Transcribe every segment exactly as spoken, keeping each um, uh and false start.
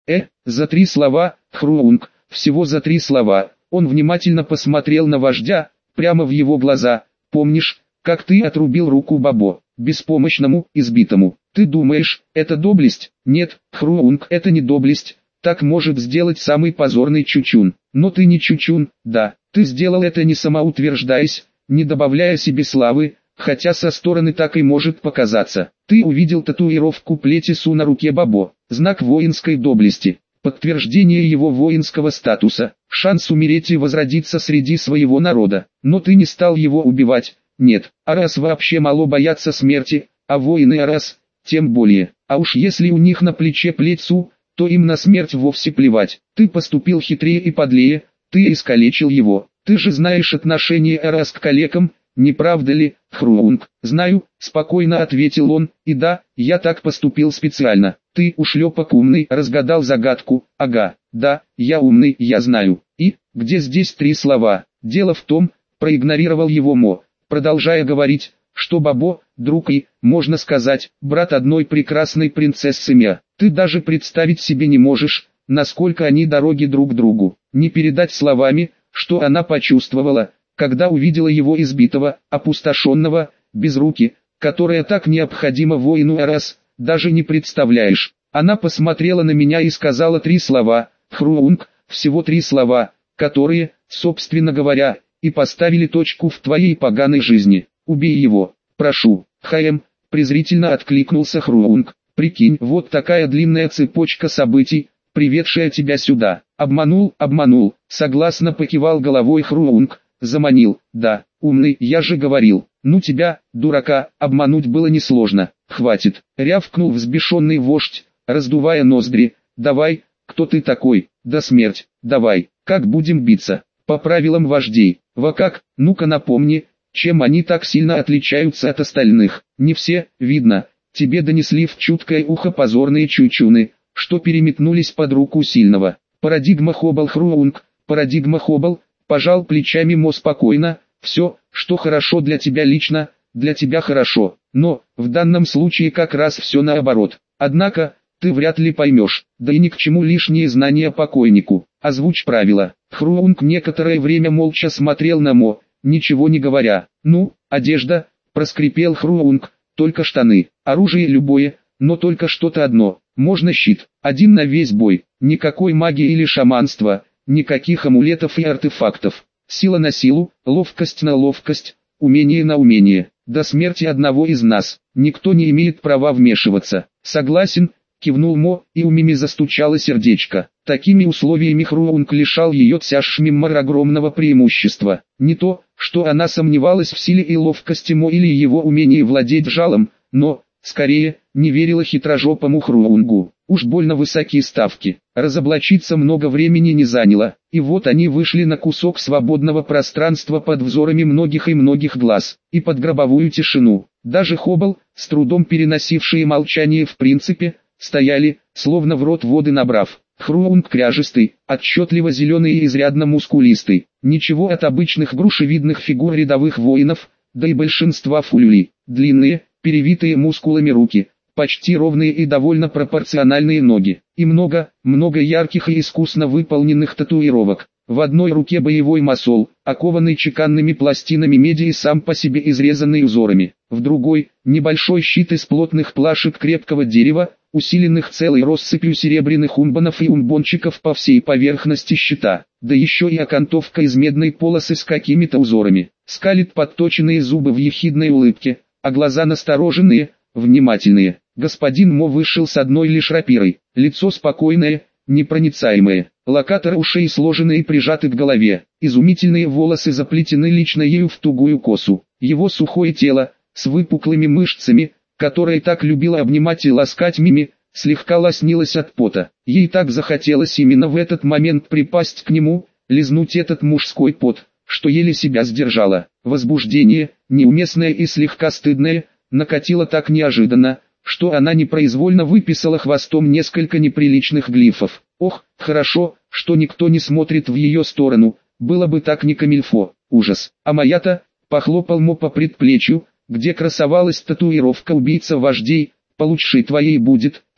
Э, за три слова, Хруунг, всего за три слова. Он внимательно посмотрел на вождя, прямо в его глаза. Помнишь, как ты отрубил руку Бабо, беспомощному, избитому? Ты думаешь, это доблесть? Нет, Хруунг, это не доблесть. Так может сделать самый позорный чучун. Но ты не чучун, да. Ты сделал это не самоутверждаясь, не добавляя себе славы, хотя со стороны так и может показаться. Ты увидел татуировку плетису на руке Бабо, знак воинской доблести, подтверждение его воинского статуса, шанс умереть и возродиться среди своего народа. Но ты не стал его убивать. Нет, арас вообще мало боятся смерти, а воины арас, тем более. А уж если у них на плече плетьсу, то им на смерть вовсе плевать. Ты поступил хитрее и подлее, ты искалечил его. Ты же знаешь отношение арас к калекам, не правда ли, Хруунг? Знаю, спокойно ответил он, и да, я так поступил специально. Ты, ушлепок умный, разгадал загадку. Ага, да, я умный, я знаю. И, где здесь три слова? Дело в том, проигнорировал его Мо, продолжая говорить, что Бабо, друг и, можно сказать, брат одной прекрасной принцессы Мя. Ты даже представить себе не можешь, насколько они дороги друг другу. Не передать словами, что она почувствовала, когда увидела его избитого, опустошенного, без руки, которая так необходима воину Арас, даже не представляешь. Она посмотрела на меня и сказала три слова, Хруунг, всего три слова, которые, собственно говоря, и поставили точку в твоей поганой жизни. Убей его, прошу. Хаем, презрительно откликнулся Хруунг. Прикинь, вот такая длинная цепочка событий, приведшая тебя сюда. Обманул, обманул, согласно покивал головой Хруунг. Заманил, да, умный, я же говорил. Ну тебя, дурака, обмануть было несложно. Хватит, рявкнул взбешенный вождь, раздувая ноздри. Давай, кто ты такой? Да смерть, давай, как будем биться? По правилам вождей. Во как, ну-ка напомни, чем они так сильно отличаются от остальных? Не все, видно, тебе донесли в чуткое ухо позорные чучуны, что переметнулись под руку сильного. Парадигма Хобал Хруунг, парадигма Хобал, пожал плечами Мо спокойно, все, что хорошо для тебя лично, для тебя хорошо, но, в данном случае как раз все наоборот. Однако, ты вряд ли поймешь, да и ни к чему лишние знания покойнику. Озвучь правила. Хруунг некоторое время молча смотрел на Мо, ничего не говоря. Ну, одежда, проскрипел Хруунг, только штаны, оружие любое, но только что-то одно, можно щит, один на весь бой, никакой магии или шаманства, никаких амулетов и артефактов, сила на силу, ловкость на ловкость, умение на умение, до смерти одного из нас, никто не имеет права вмешиваться. Согласен, кивнул Мо, и у Мими застучало сердечко. Такими условиями Хруунг лишал ее Цяшмиммар огромного преимущества. Не то, что она сомневалась в силе и ловкости Мо или его умении владеть жалом, но, скорее, не верила хитрожопому Хруунгу. Уж больно высокие ставки. Разоблачиться много времени не заняло, и вот они вышли на кусок свободного пространства под взорами многих и многих глаз, и под гробовую тишину. Даже Хобал, с трудом переносившие молчание в принципе, стояли, словно в рот воды набрав. Хруунг кряжистый, отчетливо зеленый и изрядно мускулистый. Ничего от обычных грушевидных фигур рядовых воинов, да и большинства фулюли. Длинные, перевитые мускулами руки, почти ровные и довольно пропорциональные ноги. И много, много ярких и искусно выполненных татуировок. В одной руке боевой масол, окованный чеканными пластинами меди и сам по себе изрезанный узорами. В другой, небольшой щит из плотных плашек крепкого дерева, усиленных целой россыпью серебряных умбонов и умбончиков по всей поверхности щита. Да еще и окантовка из медной полосы с какими-то узорами. Скалит подточенные зубы в ехидной улыбке, а глаза настороженные, внимательные. Господин Мо вышел с одной лишь рапирой, лицо спокойное, непроницаемое, локаторы ушей сложены и прижаты к голове, изумительные волосы заплетены лично ею в тугую косу, его сухое тело, с выпуклыми мышцами, которое так любила обнимать и ласкать Мими, слегка лоснилось от пота. Ей так захотелось именно в этот момент припасть к нему, лизнуть этот мужской пот, что еле себя сдержала. Возбуждение, неуместное и слегка стыдное, накатило так неожиданно, что она непроизвольно выписала хвостом несколько неприличных глифов. Ох, хорошо, что никто не смотрит в ее сторону, было бы так не камильфо, ужас. А моя-то, похлопал Мо по предплечью, где красовалась татуировка убийца вождей, получше твоей будет, э, как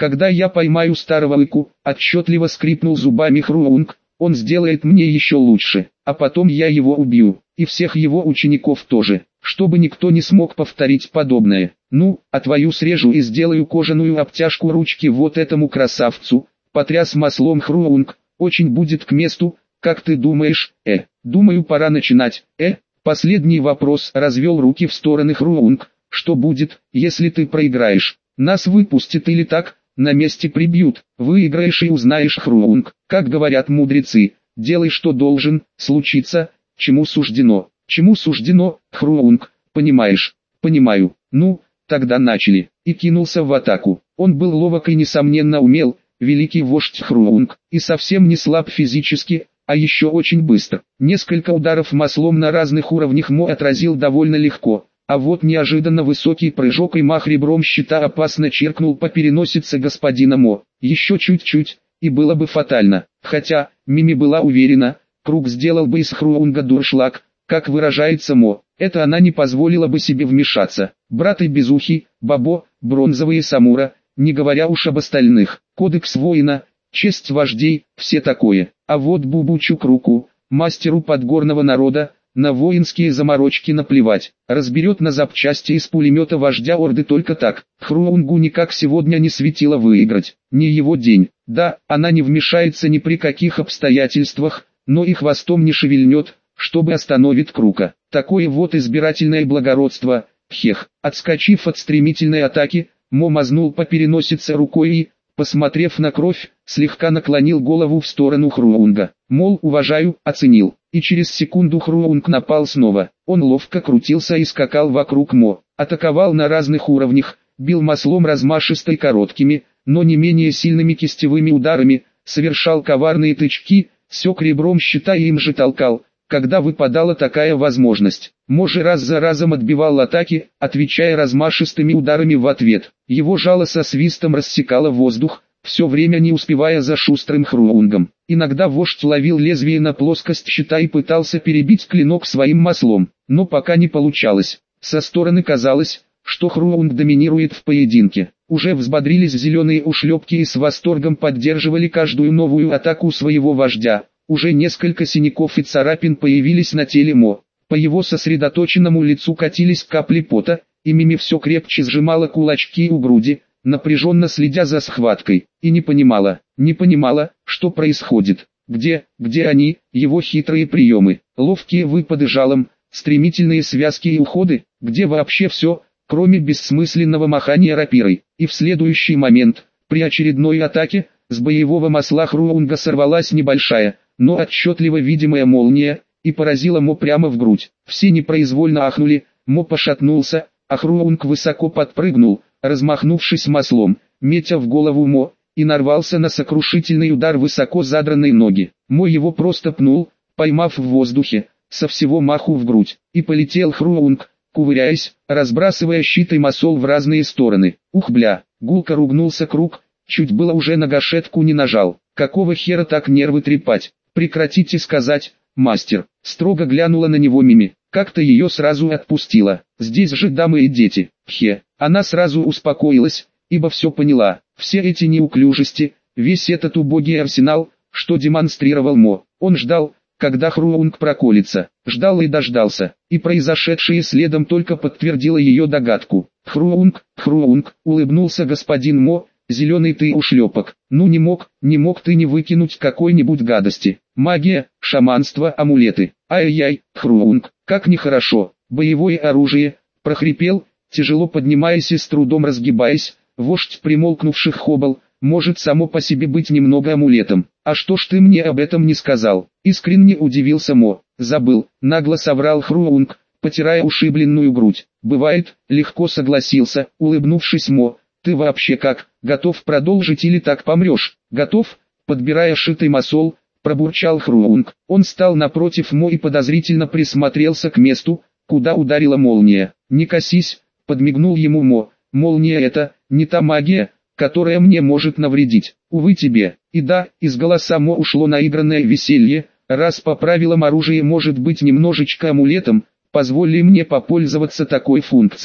Когда я поймаю старого Ику, отчетливо скрипнул зубами Хруунг, он сделает мне еще лучше, а потом я его убью, и всех его учеников тоже, чтобы никто не смог повторить подобное. Ну, а твою срежу и сделаю кожаную обтяжку ручки вот этому красавцу, потряс маслом Хруунг, очень будет к месту, как ты думаешь, э, думаю пора начинать, э, последний вопрос, развел руки в стороны Хруунг, что будет, если ты проиграешь, нас выпустят или так, на месте прибьют, выиграешь и узнаешь Хруунг, как говорят мудрецы, делай что должен, случится, чему суждено, чему суждено, Хруунг, понимаешь, понимаю, ну, тогда начали, и кинулся в атаку, он был ловок и несомненно умел, великий вождь Хруунг, и совсем не слаб физически, а еще очень быстро, несколько ударов маслом на разных уровнях Мо отразил довольно легко. А вот неожиданно высокий прыжок и мах ребром щита опасно чиркнул по переносице господина Мо. Еще чуть-чуть, и было бы фатально. Хотя, Мими была уверена, круг сделал бы из Хруунга дуршлаг, как выражается Мо. Это она не позволила бы себе вмешаться. Брат и безухий, Бабо, бронзовые самура, не говоря уж об остальных. Кодекс воина, честь вождей, все такое. А вот Бубучук руку, мастеру подгорного народа, на воинские заморочки наплевать, разберет на запчасти из пулемета вождя Орды только так. Хруунгу никак сегодня не светило выиграть, не его день. Да, она не вмешается ни при каких обстоятельствах, но и хвостом не шевельнет, чтобы остановить Крука. Такое вот избирательное благородство, хех. Отскочив от стремительной атаки, Мо мазнул по переносице рукой и, посмотрев на кровь, слегка наклонил голову в сторону Хруунга. Мол, уважаю, оценил. И через секунду Хруунг напал снова. Он ловко крутился и скакал вокруг Мо. Атаковал на разных уровнях, бил маслом размашисто и короткими, но не менее сильными кистевыми ударами, совершал коварные тычки, сёк ребром щита и им же толкал, когда выпадала такая возможность. Мо же раз за разом отбивал атаки, отвечая размашистыми ударами в ответ. Его жало со свистом рассекало воздух, все время не успевая за шустрым Хруунгом. Иногда вождь ловил лезвие на плоскость щита и пытался перебить клинок своим маслом, но пока не получалось. Со стороны казалось, что Хруунг доминирует в поединке. Уже взбодрились зеленые ушлепки и с восторгом поддерживали каждую новую атаку своего вождя. Уже несколько синяков и царапин появились на теле Мо. По его сосредоточенному лицу катились капли пота, и Мими все крепче сжимала кулачки у груди, напряженно следя за схваткой, и не понимала, не понимала, что происходит. Где, где они, его хитрые приемы, ловкие выпады жалом, стремительные связки и уходы, где вообще все, кроме бессмысленного махания рапирой. И в следующий момент, при очередной атаке, с боевого масла Хруунга сорвалась небольшая, но отчетливо видимая молния, и поразила Мо прямо в грудь. Все непроизвольно ахнули, Мо пошатнулся, а Хруунг высоко подпрыгнул, размахнувшись маслом, метя в голову Мо, и нарвался на сокрушительный удар высоко задранной ноги. Мо его просто пнул, поймав в воздухе, со всего маху в грудь, и полетел Хруунг, кувыряясь, разбрасывая щит и масол в разные стороны. Ух бля, гулко ругнулся Круг, чуть было уже на гашетку не нажал. Какого хера так нервы трепать? Прекратите сказать, мастер. Строго глянула на него Мими. Как-то ее сразу отпустила. Здесь же дамы и дети. Хе. Она сразу успокоилась, ибо все поняла. Все эти неуклюжести, весь этот убогий арсенал, что демонстрировал Мо. Он ждал, когда Хруунг проколется. Ждал и дождался. И произошедшее следом только подтвердило ее догадку. Хруунг, Хруунг, улыбнулся господин Мо. Зеленый ты ушлепок, ну не мог, не мог ты не выкинуть какой-нибудь гадости. Магия, шаманство, амулеты. Ай-яй, Хруунг, как нехорошо. Боевое оружие, прохрипел, тяжело поднимаясь и с трудом разгибаясь, вождь примолкнувших хобал, может само по себе быть немного амулетом. А что ж ты мне об этом не сказал? Искренне удивился Мо. Забыл, нагло соврал Хруунг, потирая ушибленную грудь. Бывает, легко согласился, улыбнувшись Мо. Ты вообще как, готов продолжить или так помрешь? Готов? Подбирая шитый масол, пробурчал Хруунг. Он стал напротив Мо и подозрительно присмотрелся к месту, куда ударила молния. Не косись, подмигнул ему Мо. Молния это, не та магия, которая мне может навредить. Увы тебе. И да, из голоса Мо ушло наигранное веселье. Раз по правилам оружие может быть немножечко амулетом, позволь мне попользоваться такой функцией.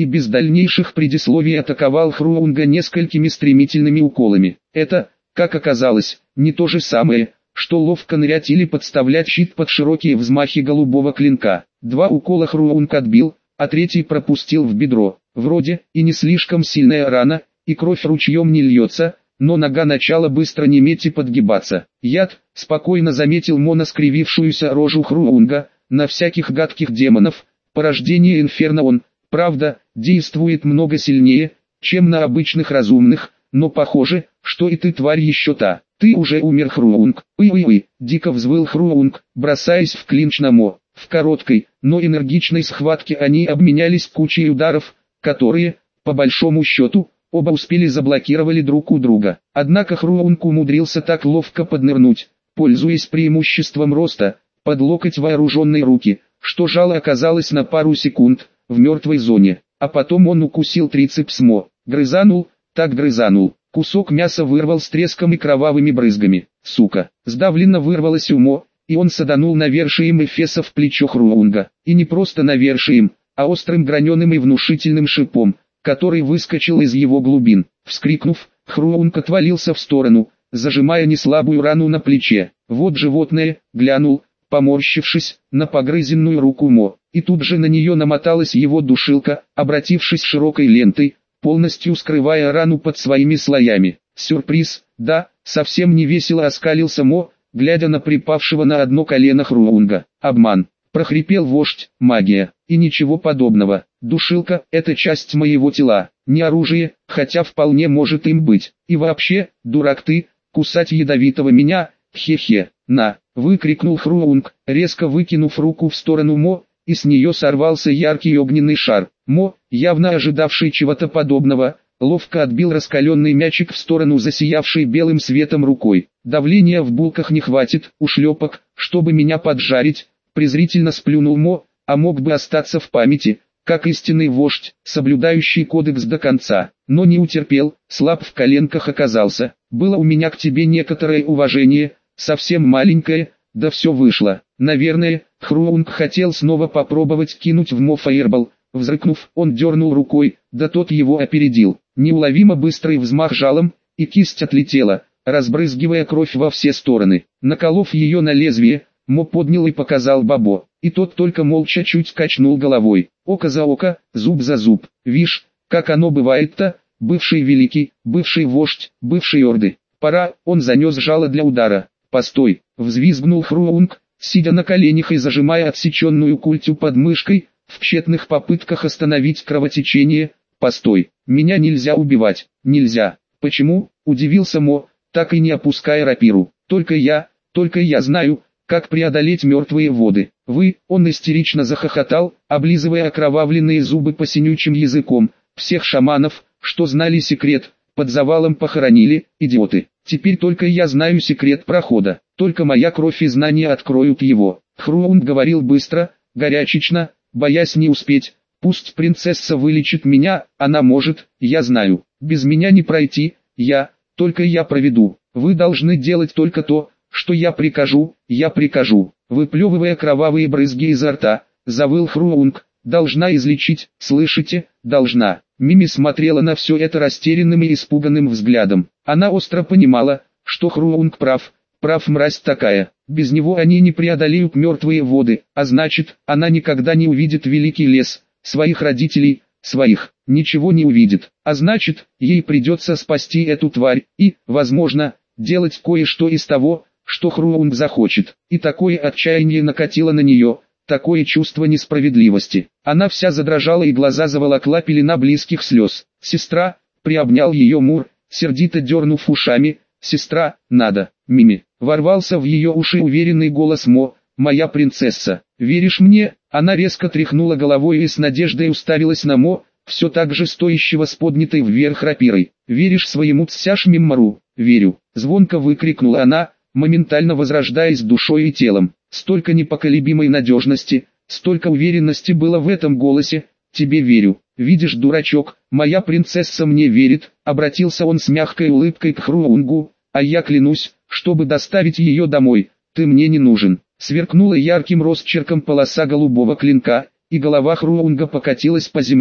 и без дальнейших предисловий атаковал Хруунга несколькими стремительными уколами. Это, как оказалось, не то же самое, что ловко нырять или подставлять щит под широкие взмахи голубого клинка. Два укола Хруунг отбил, а третий пропустил в бедро. Вроде и не слишком сильная рана, и кровь ручьем не льется, но нога начала быстро неметь и подгибаться. Яд, спокойно заметил Мо скривившуюся рожу Хруунга, на всяких гадких демонов, порождение инферно он, правда, действует много сильнее, чем на обычных разумных, но похоже, что и ты тварь еще та. Ты уже умер, Хруунг. Уй-уй-уй, дико взвыл Хруунг, бросаясь в клинч на Мо. В короткой, но энергичной схватке они обменялись кучей ударов, которые, по большому счету, оба успели заблокировали друг у друга. Однако Хруунг умудрился так ловко поднырнуть, пользуясь преимуществом роста, под локоть вооруженной руки, что жало оказалось на пару секунд в мертвой зоне. А потом он укусил трицепс Мо, грызанул, так грызанул. Кусок мяса вырвал с треском и кровавыми брызгами. Сука, сдавленно вырвалось у Мо, и он саданул навершием эфеса в плечо Хруунга. И не просто навершием, а острым граненым и внушительным шипом, который выскочил из его глубин. Вскрикнув, Хруунг отвалился в сторону, зажимая неслабую рану на плече. Вот животное, глянул, поморщившись, на погрызенную руку Мо, и тут же на нее намоталась его душилка, обратившись широкой лентой, полностью скрывая рану под своими слоями. Сюрприз, да, совсем не весело оскалился Мо, глядя на припавшего на одно колено Хруунга. Обман, прохрипел вождь, магия, и ничего подобного. Душилка – это часть моего тела, не оружие, хотя вполне может им быть. И вообще, дурак ты, кусать ядовитого меня, хе-хе, на, выкрикнул Хруунг, резко выкинув руку в сторону Мо, и с нее сорвался яркий огненный шар. Мо, явно ожидавший чего-то подобного, ловко отбил раскаленный мячик в сторону засиявшей белым светом рукой. Давления в булках не хватит, ушлепок, чтобы меня поджарить, презрительно сплюнул Мо, а мог бы остаться в памяти, как истинный вождь, соблюдающий кодекс до конца, но не утерпел, слаб в коленках оказался. Было у меня к тебе некоторое уважение, совсем маленькое, да все вышло. Наверное, Хруунг хотел снова попробовать кинуть в Мо фаербол. Взрыкнув, он дернул рукой, да тот его опередил. Неуловимо быстрый взмах жалом, и кисть отлетела, разбрызгивая кровь во все стороны. Наколов ее на лезвие, Мо поднял и показал Бабо, и тот только молча чуть качнул головой. Око за око, зуб за зуб. Вишь, как оно бывает-то, бывший великий, бывший вождь, бывший орды. Пора, он занес жало для удара. Постой, взвизгнул Хруунг, сидя на коленях и зажимая отсеченную культю под мышкой, в тщетных попытках остановить кровотечение. Постой, меня нельзя убивать, нельзя. Почему? Удивился Мо, так и не опуская рапиру. Только я, только я знаю, как преодолеть мертвые воды. Вы, он истерично захохотал, облизывая окровавленные зубы посинючим языком. Всех шаманов, что знали секрет, под завалом похоронили, идиоты. Теперь только я знаю секрет прохода, только моя кровь и знания откроют его. Хруунг говорил быстро, горячечно, боясь не успеть. Пусть принцесса вылечит меня, она может, я знаю. Без меня не пройти, я, только я проведу. Вы должны делать только то, что я прикажу, я прикажу. Выплевывая кровавые брызги изо рта, завыл Хруунг. Должна излечить, слышите, должна. Мими смотрела на все это растерянным и испуганным взглядом. Она остро понимала, что Хруунг прав, прав мразь такая. Без него они не преодолеют мертвые воды, а значит, она никогда не увидит великий лес, своих родителей, своих, ничего не увидит. А значит, ей придется спасти эту тварь и, возможно, делать кое-что из того, что Хруунг захочет. И такое отчаяние накатило на нее, такое чувство несправедливости. Она вся задрожала и глаза заволокла пелена близких слез. «Сестра», приобнял ее Мур, сердито дернув ушами, «сестра, надо, Мими». Ворвался в ее уши уверенный голос Мо, «Моя принцесса, веришь мне?» Она резко тряхнула головой и с надеждой уставилась на Мо, все так же стоящего с поднятой вверх рапирой. «Веришь своему Цсяш Миммару?» «Верю», звонко выкрикнула она, моментально возрождаясь душой и телом. Столько непоколебимой надежности, столько уверенности было в этом голосе. «Тебе верю. Видишь, дурачок, моя принцесса мне верит», обратился он с мягкой улыбкой к Хруунгу, «а я клянусь, чтобы доставить ее домой, ты мне не нужен». Сверкнула ярким росчерком полоса голубого клинка, и голова Хруунга покатилась по земле.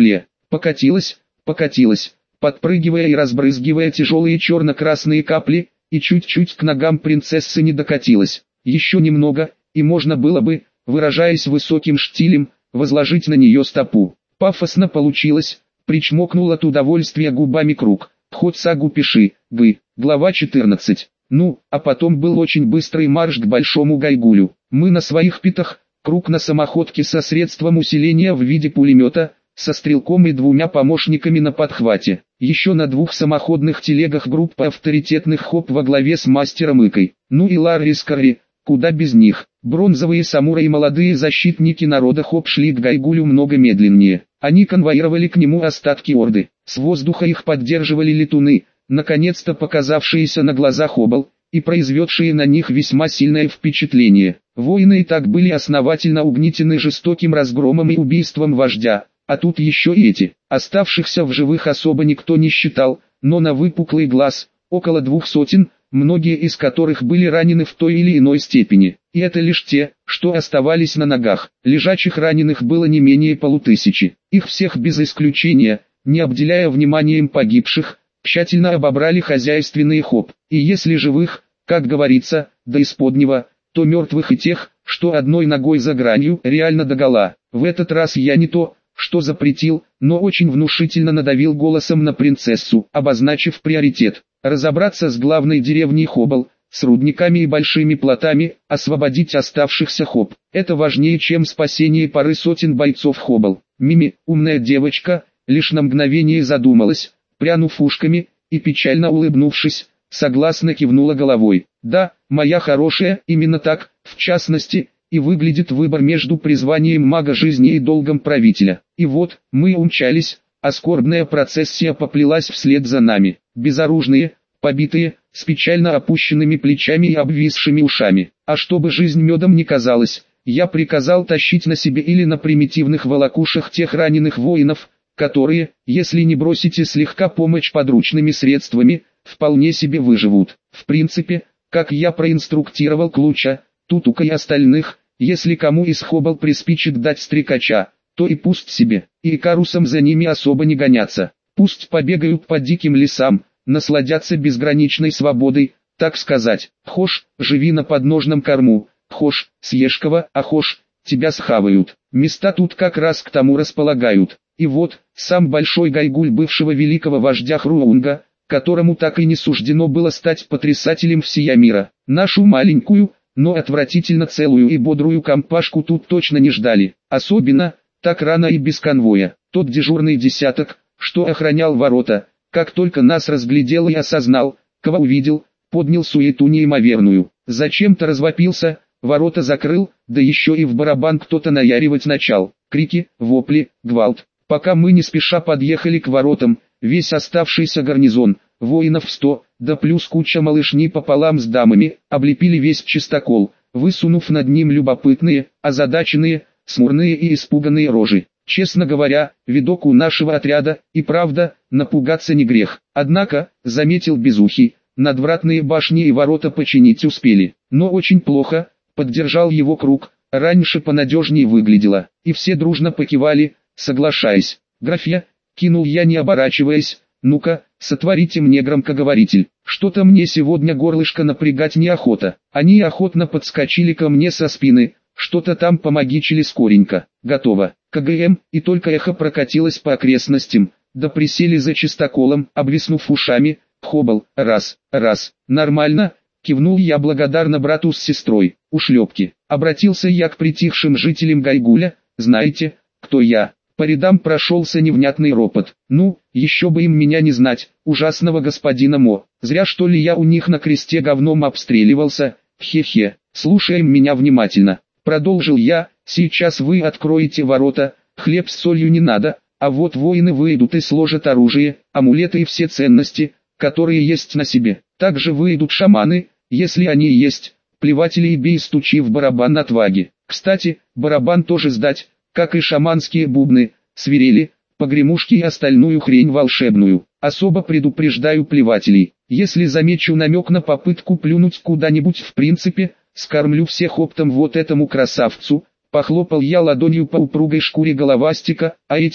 покатилась, покатилась, подпрыгивая и разбрызгивая тяжелые черно-красные капли, и чуть-чуть к ногам принцессы не докатилась. Еще немного, и можно было бы, выражаясь высоким штилем, возложить на нее стопу. Пафосно получилось, причмокнул от удовольствия губами Круг. Хоть сагу пиши, гы. Глава четырнадцать. Ну, а потом был очень быстрый марш к Большому Гайгулю. Мы на своих питах, Круг на самоходке со средством усиления в виде пулемета, со стрелком и двумя помощниками на подхвате. Еще на двух самоходных телегах группа авторитетных хоп во главе с мастером Икой. Ну и Ларри Скарри, куда без них. Бронзовые самураи и молодые защитники народа хоп шли к Гайгулю много медленнее. Они конвоировали к нему остатки орды. С воздуха их поддерживали летуны, наконец-то показавшиеся на глазах обл, и произведшие на них весьма сильное впечатление. Воины и так были основательно угнетены жестоким разгромом и убийством вождя, а тут еще и эти. Оставшихся в живых особо никто не считал, но на выпуклый глаз, около двух сотен, многие из которых были ранены в той или иной степени. И это лишь те, что оставались на ногах. Лежачих раненых было не менее полутысячи. Их всех без исключения, не обделяя вниманием погибших, тщательно обобрали хозяйственные хоп. И если живых, как говорится, до исподнего, то мертвых и тех, что одной ногой за гранью, реально догола. В этот раз я не то, что запретил, но очень внушительно надавил голосом на принцессу, обозначив приоритет. Разобраться с главной деревней Хобл, с рудниками и большими плотами, освободить оставшихся хоп. Это важнее, чем спасение пары сотен бойцов Хобл. Мими, умная девочка, лишь на мгновение задумалась, прянув ушками, и печально улыбнувшись, согласно кивнула головой. Да, моя хорошая, именно так, в частности, и выглядит выбор между призванием мага жизни и долгом правителя. И вот, мы умчались, а скорбная процессия поплелась вслед за нами, безоружные, побитые, с печально опущенными плечами и обвисшими ушами. А чтобы жизнь медом не казалась, я приказал тащить на себе или на примитивных волокушах тех раненых воинов, которые, если не бросите слегка помощь подручными средствами, вполне себе выживут. В принципе, как я проинструктировал Клуча, Тутука и остальных, если кому из Хобл приспичит дать стрекача, то и пусть себе, и Икарусом за ними особо не гоняться. Пусть побегают по диким лесам, насладятся безграничной свободой, так сказать. Хошь, живи на подножном корму, хошь, съешь кого, а хошь, тебя схавают. Места тут как раз к тому располагают. И вот, сам Большой Гайгуль бывшего великого вождя Хруунга, которому так и не суждено было стать потрясателем всея мира. Нашу маленькую, но отвратительно целую и бодрую компашку тут точно не ждали. Особенно, так рано и без конвоя. Тот дежурный десяток, что охранял ворота, как только нас разглядел и осознал, кого увидел, поднял суету неимоверную. Зачем-то развопился, ворота закрыл, да еще и в барабан кто-то наяривать начал. Крики, вопли, гвалт. Пока мы не спеша подъехали к воротам, весь оставшийся гарнизон, воинов сто, да плюс куча малышни пополам с дамами, облепили весь чистокол, высунув над ним любопытные, озадаченные, смурные и испуганные рожи. Честно говоря, видок у нашего отряда, и правда, напугаться не грех. Однако, заметил Безухий, надвратные башни и ворота починить успели. Но очень плохо, поддержал его Круг, раньше понадежнее выглядело. И все дружно покивали, соглашаясь. Графья, кинул я не оборачиваясь, ну-ка, сотворите мне громкоговоритель. Что-то мне сегодня горлышко напрягать неохота. Они охотно подскочили ко мне со спины, что-то там помогичили скоренько. Готово. КГМ, и только эхо прокатилось по окрестностям, да присели за чистоколом, обвиснув ушами. Хобл, раз, раз, нормально, кивнул я благодарно брату с сестрой. Ушлепки. Обратился я к притихшим жителям Гайгуля, знаете, кто я? По рядам прошелся невнятный ропот. Ну, еще бы им меня не знать, ужасного господина Мо. Зря что ли я у них на кресте говном обстреливался, хе-хе. Слушаем меня внимательно. Продолжил я, сейчас вы откроете ворота, хлеб с солью не надо, а вот воины выйдут и сложат оружие, амулеты и все ценности, которые есть на себе. Также выйдут шаманы, если они есть, плеватели и бей стучи в барабан отваги. Кстати, барабан тоже сдать, как и шаманские бубны, свирели, погремушки и остальную хрень волшебную. Особо предупреждаю плевателей, если замечу намек на попытку плюнуть куда-нибудь в принципе, скормлю всех оптом вот этому красавцу. Похлопал я ладонью по упругой шкуре головастика, а эти,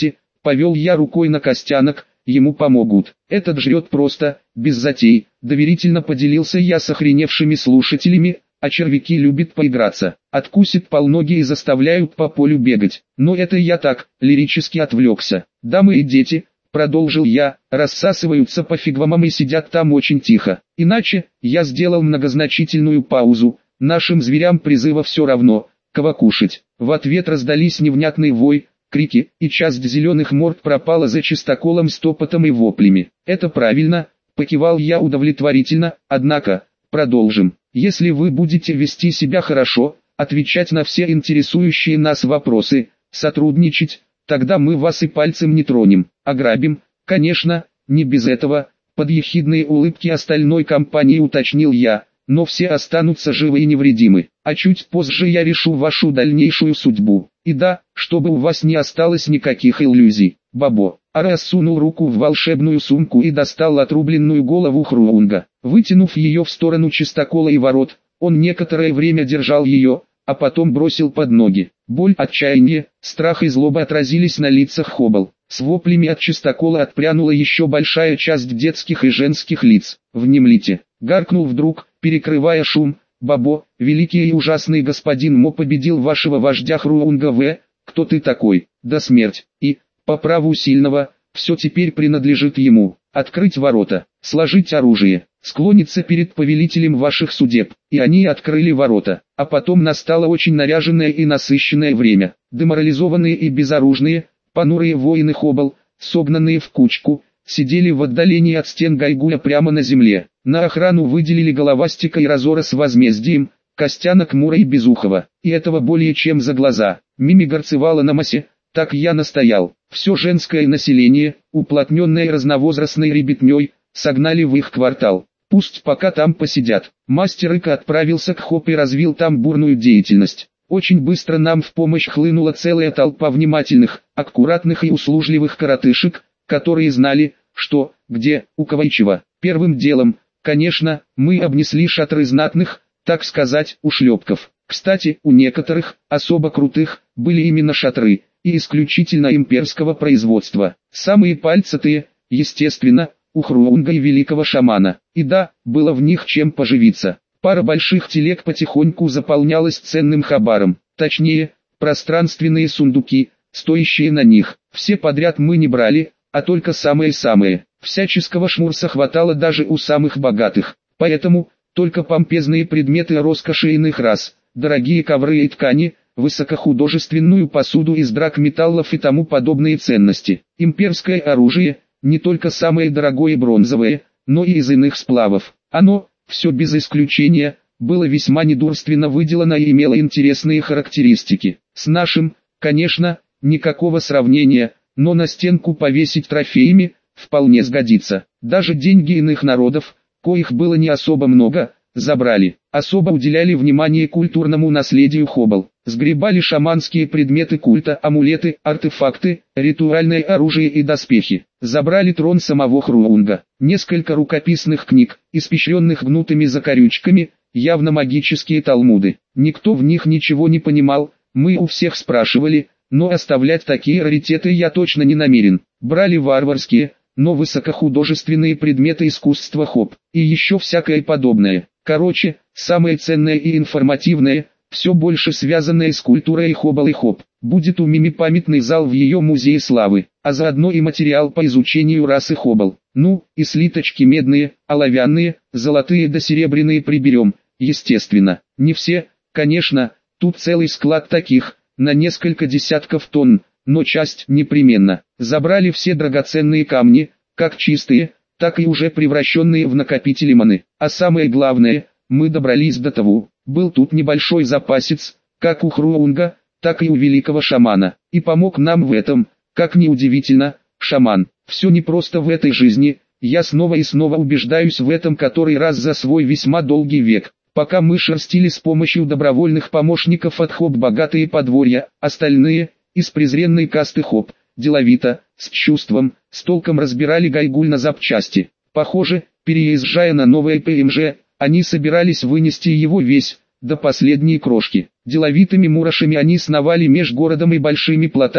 Повел я рукой на Костянок, ему помогут. Этот жрет просто, без затей. Доверительно поделился я с охреневшими слушателями, а червяки любят поиграться. Откусит полноги и заставляют по полю бегать. Но это я так, лирически отвлекся. Дамы и дети, продолжил я, рассасываются по фигвамам и сидят там очень тихо. Иначе, я сделал многозначительную паузу, нашим зверям призыва все равно, кого кушать. В ответ раздались невнятный вой, крики, и часть зеленых морд пропала за чистоколом с топотом и воплями. Это правильно, покивал я удовлетворительно, однако, продолжим. Если вы будете вести себя хорошо, отвечать на все интересующие нас вопросы, сотрудничать, тогда мы вас и пальцем не тронем. Ограбим, конечно, не без этого, под ехидные улыбки остальной компании уточнил я, но все останутся живы и невредимы, а чуть позже я решу вашу дальнейшую судьбу. И да, чтобы у вас не осталось никаких иллюзий. Бабо Ара сунул руку в волшебную сумку и достал отрубленную голову Хруунга. Вытянув ее в сторону чистокола и ворот, он некоторое время держал ее, а потом бросил под ноги. Боль, отчаяние, страх и злоба отразились на лицах Хоббл. С воплями от чистокола отпрянула еще большая часть детских и женских лиц. «Внемлите!» — гаркнул вдруг, перекрывая шум. «Бабо, великий и ужасный господин Мо победил вашего вождя Хруунга В. Кто ты такой? Да смерть! И, по праву сильного, все теперь принадлежит ему. Открыть ворота, сложить оружие, склониться перед повелителем ваших судеб». И они открыли ворота. А потом настало очень наряженное и насыщенное время. Деморализованные и безоружные, понурые воины Хоббл, согнанные в кучку, сидели в отдалении от стен Гайгуля прямо на земле. На охрану выделили Головастика и Разора с возмездием, Костянок, Мура и Безухова. И этого более чем за глаза. Мими горцевала на массе, так я настоял. Все женское население, уплотненное разновозрастной ребятней, согнали в их квартал. Пусть пока там посидят. Мастер Ика отправился к Хоп и развил там бурную деятельность. Очень быстро нам в помощь хлынула целая толпа внимательных, аккуратных и услужливых коротышек, которые знали, что, где, у кого и чего. Первым делом, конечно, мы обнесли шатры знатных, так сказать, ушлепков. Кстати, у некоторых, особо крутых, были именно шатры, и исключительно имперского производства. Самые пальцатые, естественно, у Хруунга и великого шамана. И да, было в них чем поживиться. Пара больших телег потихоньку заполнялась ценным хабаром, точнее, пространственные сундуки, стоящие на них. Все подряд мы не брали, а только самые-самые. Всяческого шмурса хватало даже у самых богатых. Поэтому, только помпезные предметы роскоши иных рас, дорогие ковры и ткани, высокохудожественную посуду из драгметаллов и тому подобные ценности. Имперское оружие, не только самое дорогое бронзовое, но и из иных сплавов. Оно, все без исключения, было весьма недурственно выделано и имело интересные характеристики. С нашим, конечно, никакого сравнения, но на стенку повесить трофеями, вполне сгодится. Даже деньги иных народов, коих было не особо много, забрали. Особо уделяли внимание культурному наследию Хоббл. Сгребали шаманские предметы культа, амулеты, артефакты, ритуальное оружие и доспехи. Забрали трон самого Хруунга. Несколько рукописных книг, испещренных гнутыми закорючками, явно магические талмуды. Никто в них ничего не понимал, мы у всех спрашивали, но оставлять такие раритеты я точно не намерен. Брали варварские, но высокохудожественные предметы искусства Хоп, и еще всякое подобное. Короче, самое ценное и информативное, все больше связанное с культурой Хоббл и Хоп. Будет у Мими памятный зал в ее музее славы, а заодно и материал по изучению расы Хоббл. Ну, и слиточки медные, оловянные, золотые да серебряные приберем, естественно. Не все, конечно, тут целый склад таких, на несколько десятков тонн, но часть непременно. Забрали все драгоценные камни, как чистые, так и уже превращенные в накопители маны. А самое главное, мы добрались до того, был тут небольшой запасец, как у Хруунга, так и у великого шамана. И помог нам в этом, как ни удивительно, шаман. Все непросто в этой жизни, я снова и снова убеждаюсь в этом который раз за свой весьма долгий век. Пока мы шерстили с помощью добровольных помощников от Хоп богатые подворья, остальные, из презренной касты Хоп, деловито, с чувством, с толком разбирали Гайгуль на запчасти. Похоже, переезжая на новое ПМЖ, они собирались вынести его весь, до последней крошки. Деловитыми мурашами они сновали меж городом и большими плотами,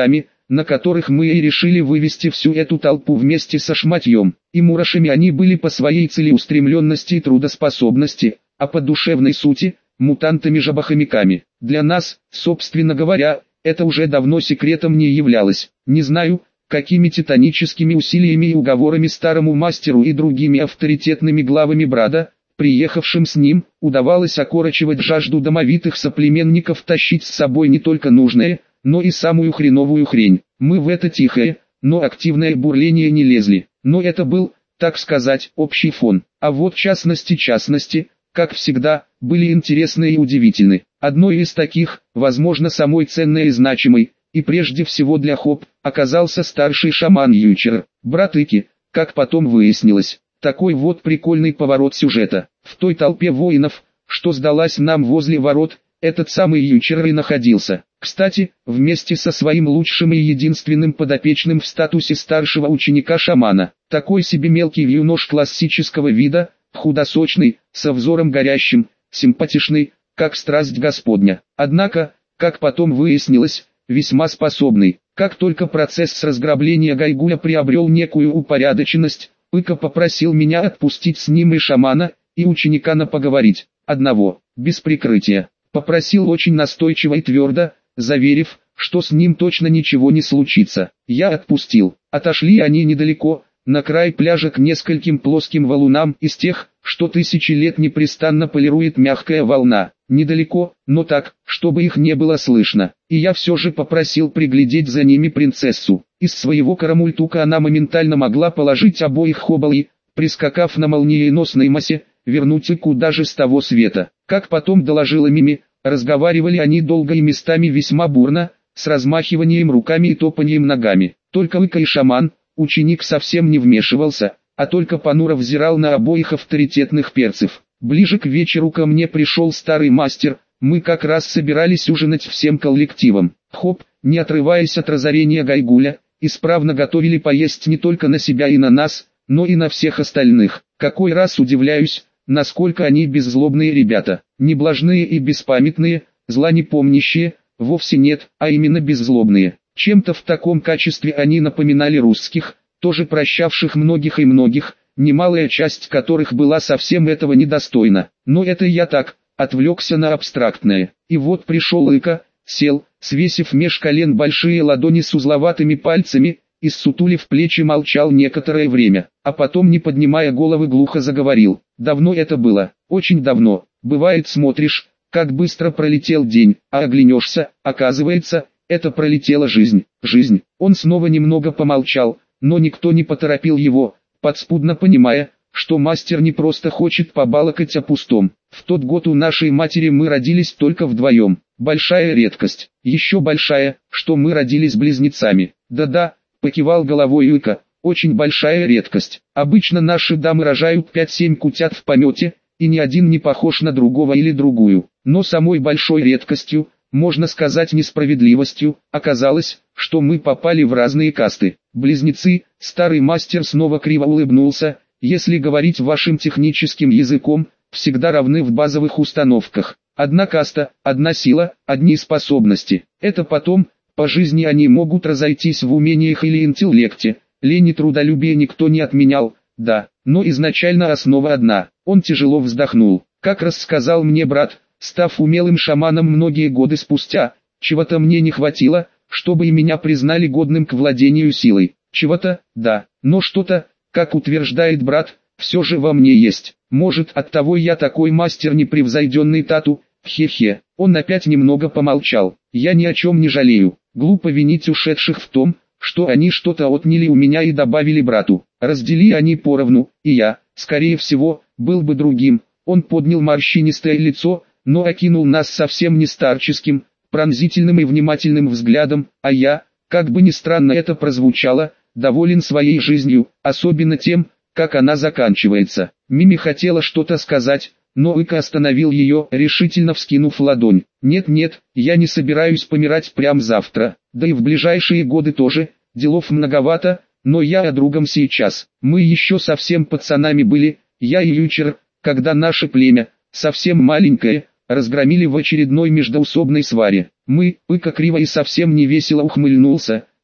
на которых мы и решили вывести всю эту толпу вместе со шматьем. И мурашами они были по своей целеустремленности и трудоспособности, а по душевной сути – мутантами-жабохомяками. Для нас, собственно говоря, это уже давно секретом не являлось. Не знаю, какими титаническими усилиями и уговорами старому мастеру и другими авторитетными главами Брада, приехавшим с ним, удавалось окорочивать жажду домовитых соплеменников тащить с собой не только нужное, но и самую хреновую хрень. Мы в это тихое, но активное бурление не лезли. Но это был, так сказать, общий фон. А вот частности частности, как всегда, были интересны и удивительны. Одной из таких, возможно самой ценной и значимой, и прежде всего для Хоп, оказался старший шаман Ючер, брат Ики, как потом выяснилось. Такой вот прикольный поворот сюжета. В той толпе воинов, что сдалась нам возле ворот, этот самый Ючер и находился. Кстати, вместе со своим лучшим и единственным подопечным в статусе старшего ученика-шамана. Такой себе мелкий юнош классического вида, худосочный, со взором горящим, симпатичный, как страсть Господня. Однако, как потом выяснилось, весьма способный. Как только процесс разграбления Гайгуля приобрел некую упорядоченность, Ика попросил меня отпустить с ним и шамана, и ученика на поговорить, одного, без прикрытия. Попросил очень настойчиво и твердо, заверив, что с ним точно ничего не случится. Я отпустил. Отошли они недалеко, на край пляжа к нескольким плоским валунам из тех, что тысячи лет непрестанно полирует мягкая волна. Недалеко, но так, чтобы их не было слышно. И я все же попросил приглядеть за ними принцессу. Из своего карамультука она моментально могла положить обоих хоббл прискакав на молниеносной массе, вернуть Ику даже с того света. Как потом доложила Мими, разговаривали они долго и местами весьма бурно, с размахиванием руками и топанием ногами. Только Ика и шаман, ученик совсем не вмешивался, а только понуро взирал на обоих авторитетных перцев. Ближе к вечеру ко мне пришел старый мастер, мы как раз собирались ужинать всем коллективом. Хоп, не отрываясь от разорения Гайгуля, исправно готовили поесть не только на себя и на нас, но и на всех остальных. Какой раз удивляюсь, насколько они беззлобные ребята, не блажные и беспамятные, зла не помнящие, вовсе нет, а именно беззлобные. Чем-то в таком качестве они напоминали русских, тоже прощавших многих и многих, немалая часть которых была совсем этого недостойна. Но это я так, отвлекся на абстрактное. И вот пришел Ика, сел, свесив меж колен большие ладони с узловатыми пальцами, и ссутулив плечи молчал некоторое время, а потом, не поднимая головы, глухо заговорил. Давно это было, очень давно. Бывает, смотришь, как быстро пролетел день, а оглянешься, оказывается, это пролетела жизнь. Жизнь. Он снова немного помолчал, но никто не поторопил его, подспудно понимая, что мастер не просто хочет побалакать о пустом. В тот год у нашей матери мы родились только вдвоем. Большая редкость. Еще большая, что мы родились близнецами. Да-да, покивал головой Ика, очень большая редкость. Обычно наши дамы рожают пять-семь кутят в помете, и ни один не похож на другого или другую. Но самой большой редкостью, можно сказать несправедливостью, оказалось, что мы попали в разные касты. Близнецы, старый мастер снова криво улыбнулся, если говорить вашим техническим языком, всегда равны в базовых установках. Одна каста, одна сила, одни способности. Это потом, по жизни они могут разойтись в умениях или интеллекте, лень и трудолюбие никто не отменял, да, но изначально основа одна. Он тяжело вздохнул. Как рассказал мне брат, став умелым шаманом многие годы спустя, чего-то мне не хватило, чтобы и меня признали годным к владению силой. Чего-то, да, но что-то, как утверждает брат, все же во мне есть. Может, оттого я такой мастер непревзойденный тату, хе-хе. Он опять немного помолчал. Я ни о чем не жалею. Глупо винить ушедших в том, что они что-то отняли у меня и добавили брату. Раздели они поровну, и я, скорее всего, был бы другим. Он поднял морщинистое лицо, но окинул нас совсем не старческим, пронзительным и внимательным взглядом, а я, как бы ни странно это прозвучало, доволен своей жизнью, особенно тем, как она заканчивается. Мими хотела что-то сказать, но Ика остановил ее, решительно вскинув ладонь. Нет-нет, я не собираюсь помирать прямо завтра, да и в ближайшие годы тоже, делов многовато, но я о другом сейчас. Мы еще совсем пацанами были, я и Ючер, когда наше племя, совсем маленькое, разгромили в очередной междоусобной сваре. Мы, Ика криво и совсем невесело ухмыльнулся,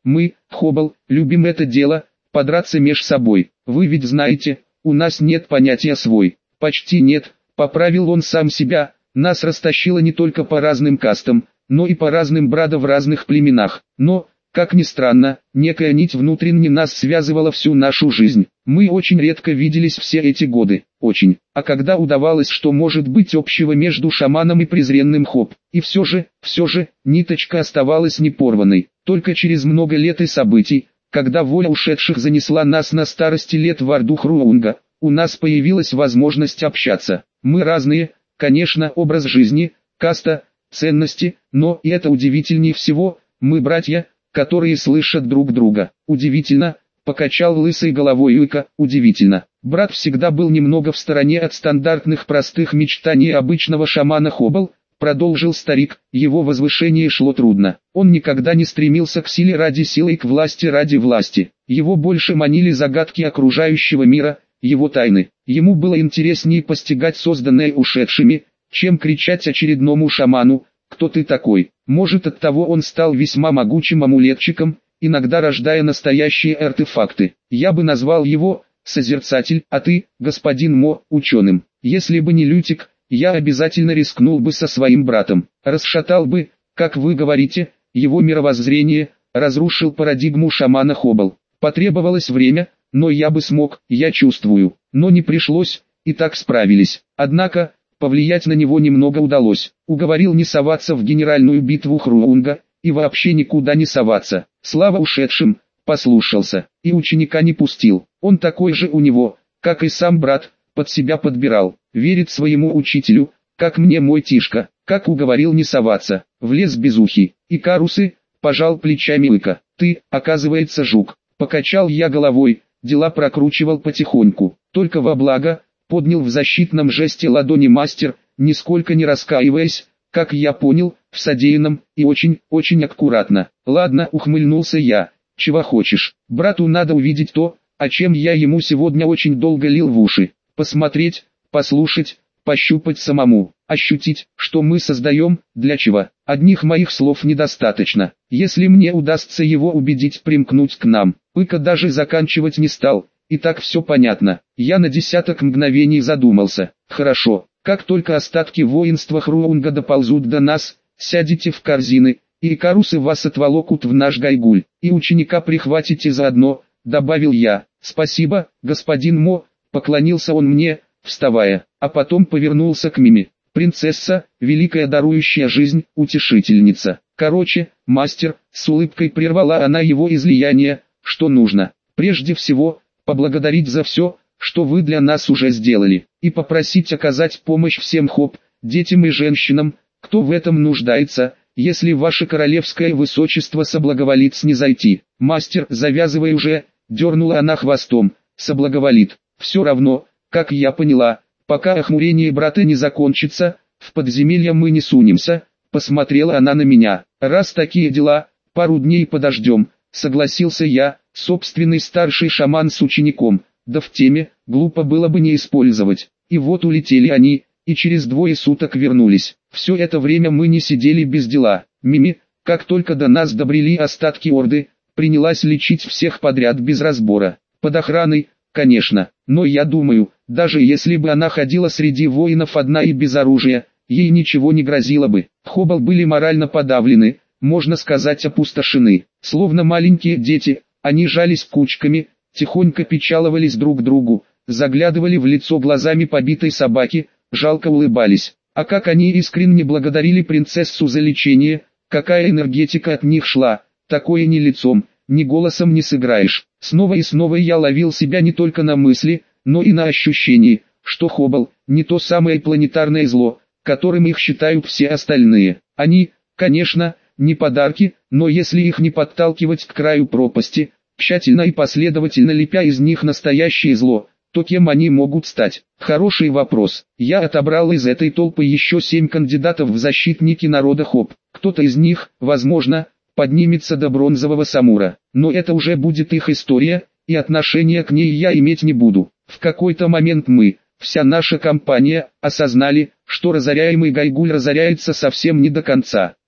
Мы, Хоббл, любим это дело, подраться меж собой. Вы ведь знаете, у нас нет понятия свой. Почти нет, поправил он сам себя. Нас растащило не только по разным кастам, но и по разным брадам в разных племенах. Но, как ни странно, некая нить внутренне нас связывала всю нашу жизнь. Мы очень редко виделись все эти годы, очень. А когда удавалось, что может быть общего между шаманом и презренным Хоп, и все же, все же, ниточка оставалась непорванной. Только через много лет и событий, когда воля ушедших занесла нас на старости лет в Орду Хруунга, у нас появилась возможность общаться. Мы разные, конечно, образ жизни, каста, ценности, но, и это удивительнее всего, мы братья, которые слышат друг друга. Удивительно, покачал лысой головой Уика, удивительно. Брат всегда был немного в стороне от стандартных простых мечтаний обычного шамана Хоббл, продолжил старик, его возвышение шло трудно. Он никогда не стремился к силе ради силы и к власти ради власти. Его больше манили загадки окружающего мира, его тайны. Ему было интереснее постигать созданное ушедшими, чем кричать очередному шаману: «Кто ты такой?». Может, оттого он стал весьма могучим амулетчиком, иногда рождая настоящие артефакты. Я бы назвал его «Созерцатель», а ты, господин Мо, ученым. Если бы не Лютик, я обязательно рискнул бы со своим братом. Расшатал бы, как вы говорите, его мировоззрение, разрушил парадигму шамана Хоббл. Потребовалось время, но я бы смог, я чувствую. Но не пришлось, и так справились. Однако, повлиять на него немного удалось. Уговорил не соваться в генеральную битву Хруунга, и вообще никуда не соваться. Слава ушедшим, послушался, и ученика не пустил. Он такой же у него, как и сам брат, под себя подбирал. Верит своему учителю, как мне мой Тишка, как уговорил не соваться. Влез без ухи. И Карусы, пожал плечами Уика. Ты, оказывается, жук. Покачал я головой, дела прокручивал потихоньку. Только во благо, поднял в защитном жесте ладони мастер, нисколько не раскаиваясь, как я понял, в содеянном, и очень, очень аккуратно. Ладно, ухмыльнулся я. Чего хочешь? Брату надо увидеть то, о чем я ему сегодня очень долго лил в уши. Посмотреть, послушать, пощупать самому, ощутить, что мы создаем, для чего. Одних моих слов недостаточно. Если мне удастся его убедить примкнуть к нам. Уика даже заканчивать не стал, и так все понятно. Я на десяток мгновений задумался. Хорошо, как только остатки воинства Хруунга доползут до нас, сядете в корзины, и Икарусы вас отволокут в наш Гайгуль, и ученика прихватите заодно, добавил я. Спасибо, господин Мо, поклонился он мне, вставая, а потом повернулся к Мими. Принцесса, великая дарующая жизнь, утешительница. Короче, мастер, с улыбкой прервала она его излияние, что нужно. Прежде всего, поблагодарить за все, что вы для нас уже сделали, и попросить оказать помощь всем Хоп, детям и женщинам, кто в этом нуждается, если ваше королевское высочество соблаговолит снизойти. Мастер, завязывай уже, дернула она хвостом, соблаговолит. Все равно, как я поняла, пока охмурение брата не закончится, в подземелье мы не сунемся, посмотрела она на меня. Раз такие дела, пару дней подождем, согласился я, собственный старший шаман с учеником, да в теме, глупо было бы не использовать. И вот улетели они, и через двое суток вернулись. Все это время мы не сидели без дела. Мими, как только до нас добрели остатки Орды, принялась лечить всех подряд без разбора. Под охраной, конечно, но я думаю, даже если бы она ходила среди воинов одна и без оружия, ей ничего не грозило бы. Хоббл были морально подавлены, можно сказать опустошены. Словно маленькие дети, они жались кучками, тихонько печаловались друг другу, заглядывали в лицо глазами побитой собаки, жалко улыбались. А как они искренне благодарили принцессу за лечение, какая энергетика от них шла, такое ни лицом, ни голосом не сыграешь. Снова и снова я ловил себя не только на мысли, но и на ощущении, что Хоббл – не то самое планетарное зло, которым их считают все остальные. Они, конечно, не подарки, но если их не подталкивать к краю пропасти, тщательно и последовательно лепя из них настоящее зло, то кем они могут стать? Хороший вопрос. Я отобрал из этой толпы еще семь кандидатов в защитники народа Хоп. Кто-то из них, возможно, поднимется до бронзового самура. Но это уже будет их история, и отношения к ней я иметь не буду. В какой-то момент мы, вся наша компания, осознали, что разоряемый Гайгуль разоряется совсем не до конца.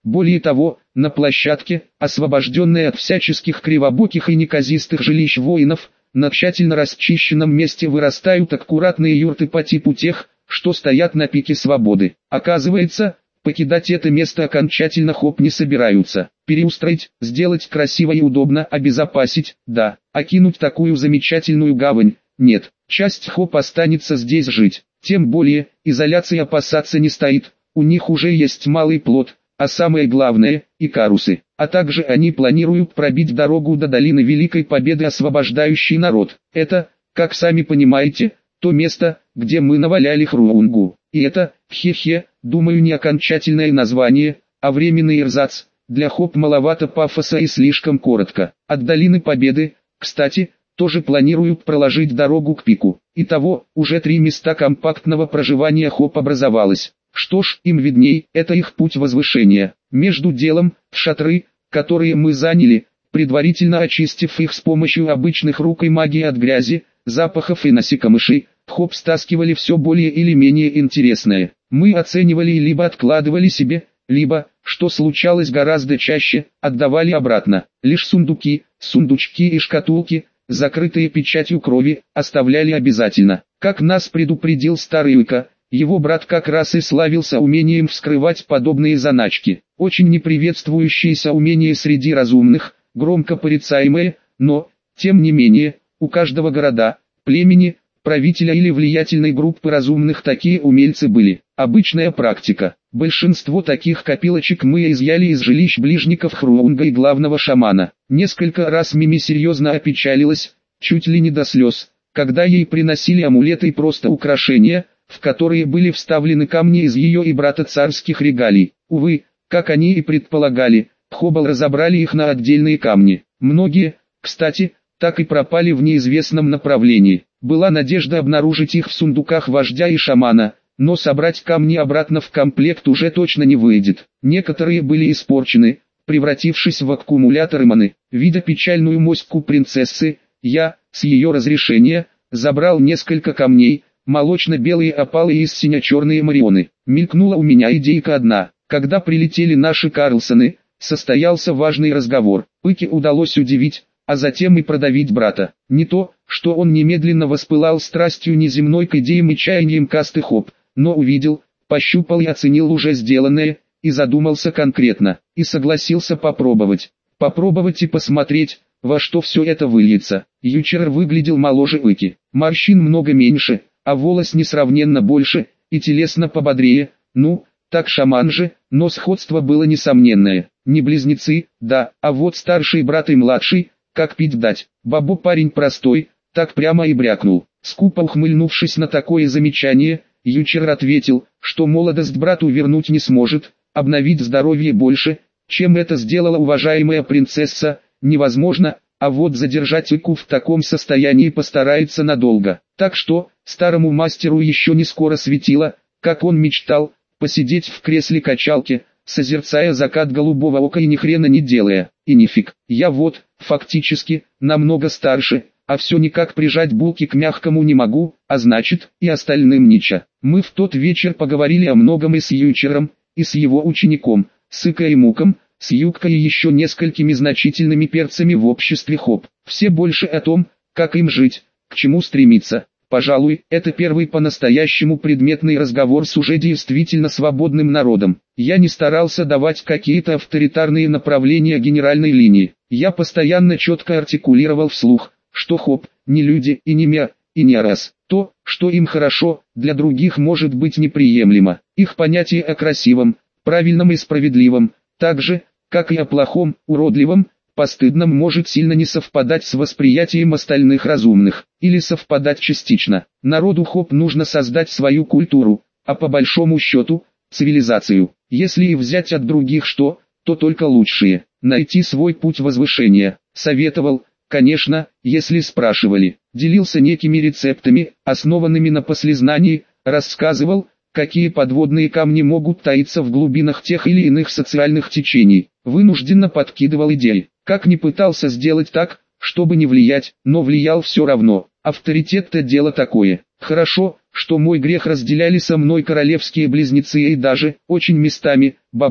Более того, на площадке, освобожденной от всяческих кривобоких и неказистых жилищ воинов, на тщательно расчищенном месте вырастают аккуратные юрты по типу тех, что стоят на пике свободы. Оказывается, покидать это место окончательно хоп не собираются. Переустроить, сделать красиво и удобно, обезопасить, да, окинуть такую замечательную гавань, нет. Часть хоп останется здесь жить. Тем более, изоляции опасаться не стоит, у них уже есть малый плод, а самое главное, икарусы. А также они планируют пробить дорогу до долины Великой Победы, освобождающей народ. Это, как сами понимаете, то место, где мы наваляли Хруунгу. И это, хе-хе, думаю, не окончательное название, а временный эрзац. Для хоп маловато пафоса и слишком коротко. От долины Победы, кстати, тоже планируют проложить дорогу к пику. Итого, уже три места компактного проживания хоп образовалось. Что ж, им видней, это их путь возвышения. Между делом, шатры, которые мы заняли, предварительно очистив их с помощью обычных рук и магии от грязи, запахов и насекомышей, хоп стаскивали все более или менее интересное. Мы оценивали и либо откладывали себе, либо, что случалось гораздо чаще, отдавали обратно. Лишь сундуки, сундучки и шкатулки, закрытые печатью крови, оставляли обязательно. Как нас предупредил старый Ика, его брат как раз и славился умением вскрывать подобные заначки. Очень неприветствующееся умение среди разумных, громко порицаемое, но, тем не менее, у каждого города, племени, правителя или влиятельной группы разумных такие умельцы были. Обычная практика. Большинство таких копилочек мы изъяли из жилищ ближников Хруунга и главного шамана. Несколько раз Мими серьезно опечалилась, чуть ли не до слез, когда ей приносили амулеты и просто украшения, в которые были вставлены камни из ее и брата царских регалий. Увы, как они и предполагали, Хоббл разобрали их на отдельные камни. Многие, кстати, так и пропали в неизвестном направлении. Была надежда обнаружить их в сундуках вождя и шамана, но собрать камни обратно в комплект уже точно не выйдет. Некоторые были испорчены, превратившись в аккумуляторы маны. Видя печальную моську принцессы, я, с ее разрешения, забрал несколько камней, молочно-белые опалы и сине-черные марионы. Мелькнула у меня идейка одна. Когда прилетели наши Карлсоны, состоялся важный разговор. Пыке удалось удивить, а затем и продавить брата. Не то, что он немедленно воспылал страстью неземной к идеям и чаяниям касты хоп, но увидел, пощупал и оценил уже сделанное, и задумался конкретно, и согласился попробовать. Попробовать и посмотреть, во что все это выльется. Ючер выглядел моложе Ики, морщин много меньше, а волос несравненно больше, и телесно пободрее, ну, так шаман же, но сходство было несомненное. Не близнецы, да, а вот старший брат и младший, как пить дать. Бабо парень простой, так прямо и брякнул. Скупо ухмыльнувшись на такое замечание, Ючер ответил, что молодость брату вернуть не сможет, обновить здоровье больше, чем это сделала уважаемая принцесса, невозможно, а вот задержать Ику в таком состоянии постарается надолго. Так что, старому мастеру еще не скоро светило, как он мечтал, посидеть в кресле качалки, созерцая закат голубого ока и ни хрена не делая. И нифиг, я вот, фактически, намного старше, а все никак прижать булки к мягкому не могу, а значит, и остальным нича. Мы в тот вечер поговорили о многом и с Ючером, и с его учеником, с Икой и Муком, с Юбкой и еще несколькими значительными перцами в обществе хоп. Все больше о том, как им жить, к чему стремиться. Пожалуй, это первый по-настоящему предметный разговор с уже действительно свободным народом. Я не старался давать какие-то авторитарные направления генеральной линии. Я постоянно четко артикулировал вслух, что хоп, не люди и не мя, и не раз. То, что им хорошо, для других может быть неприемлемо. Их понятие о красивом, правильном и справедливом, так же, как и о плохом, уродливом, постыдном может сильно не совпадать с восприятием остальных разумных, или совпадать частично. Народу хоп нужно создать свою культуру, а по большому счету, цивилизацию. Если и взять от других что, то только лучшие. Найти свой путь возвышения. Советовал, конечно, если спрашивали. Делился некими рецептами, основанными на послезнании, рассказывал, какие подводные камни могут таиться в глубинах тех или иных социальных течений. Вынужденно подкидывал идеи. Как ни пытался сделать так, чтобы не влиять, но влиял все равно. Авторитет-то дело такое. Хорошо, что мой грех разделяли со мной королевские близнецы и даже, очень местами, Бабо.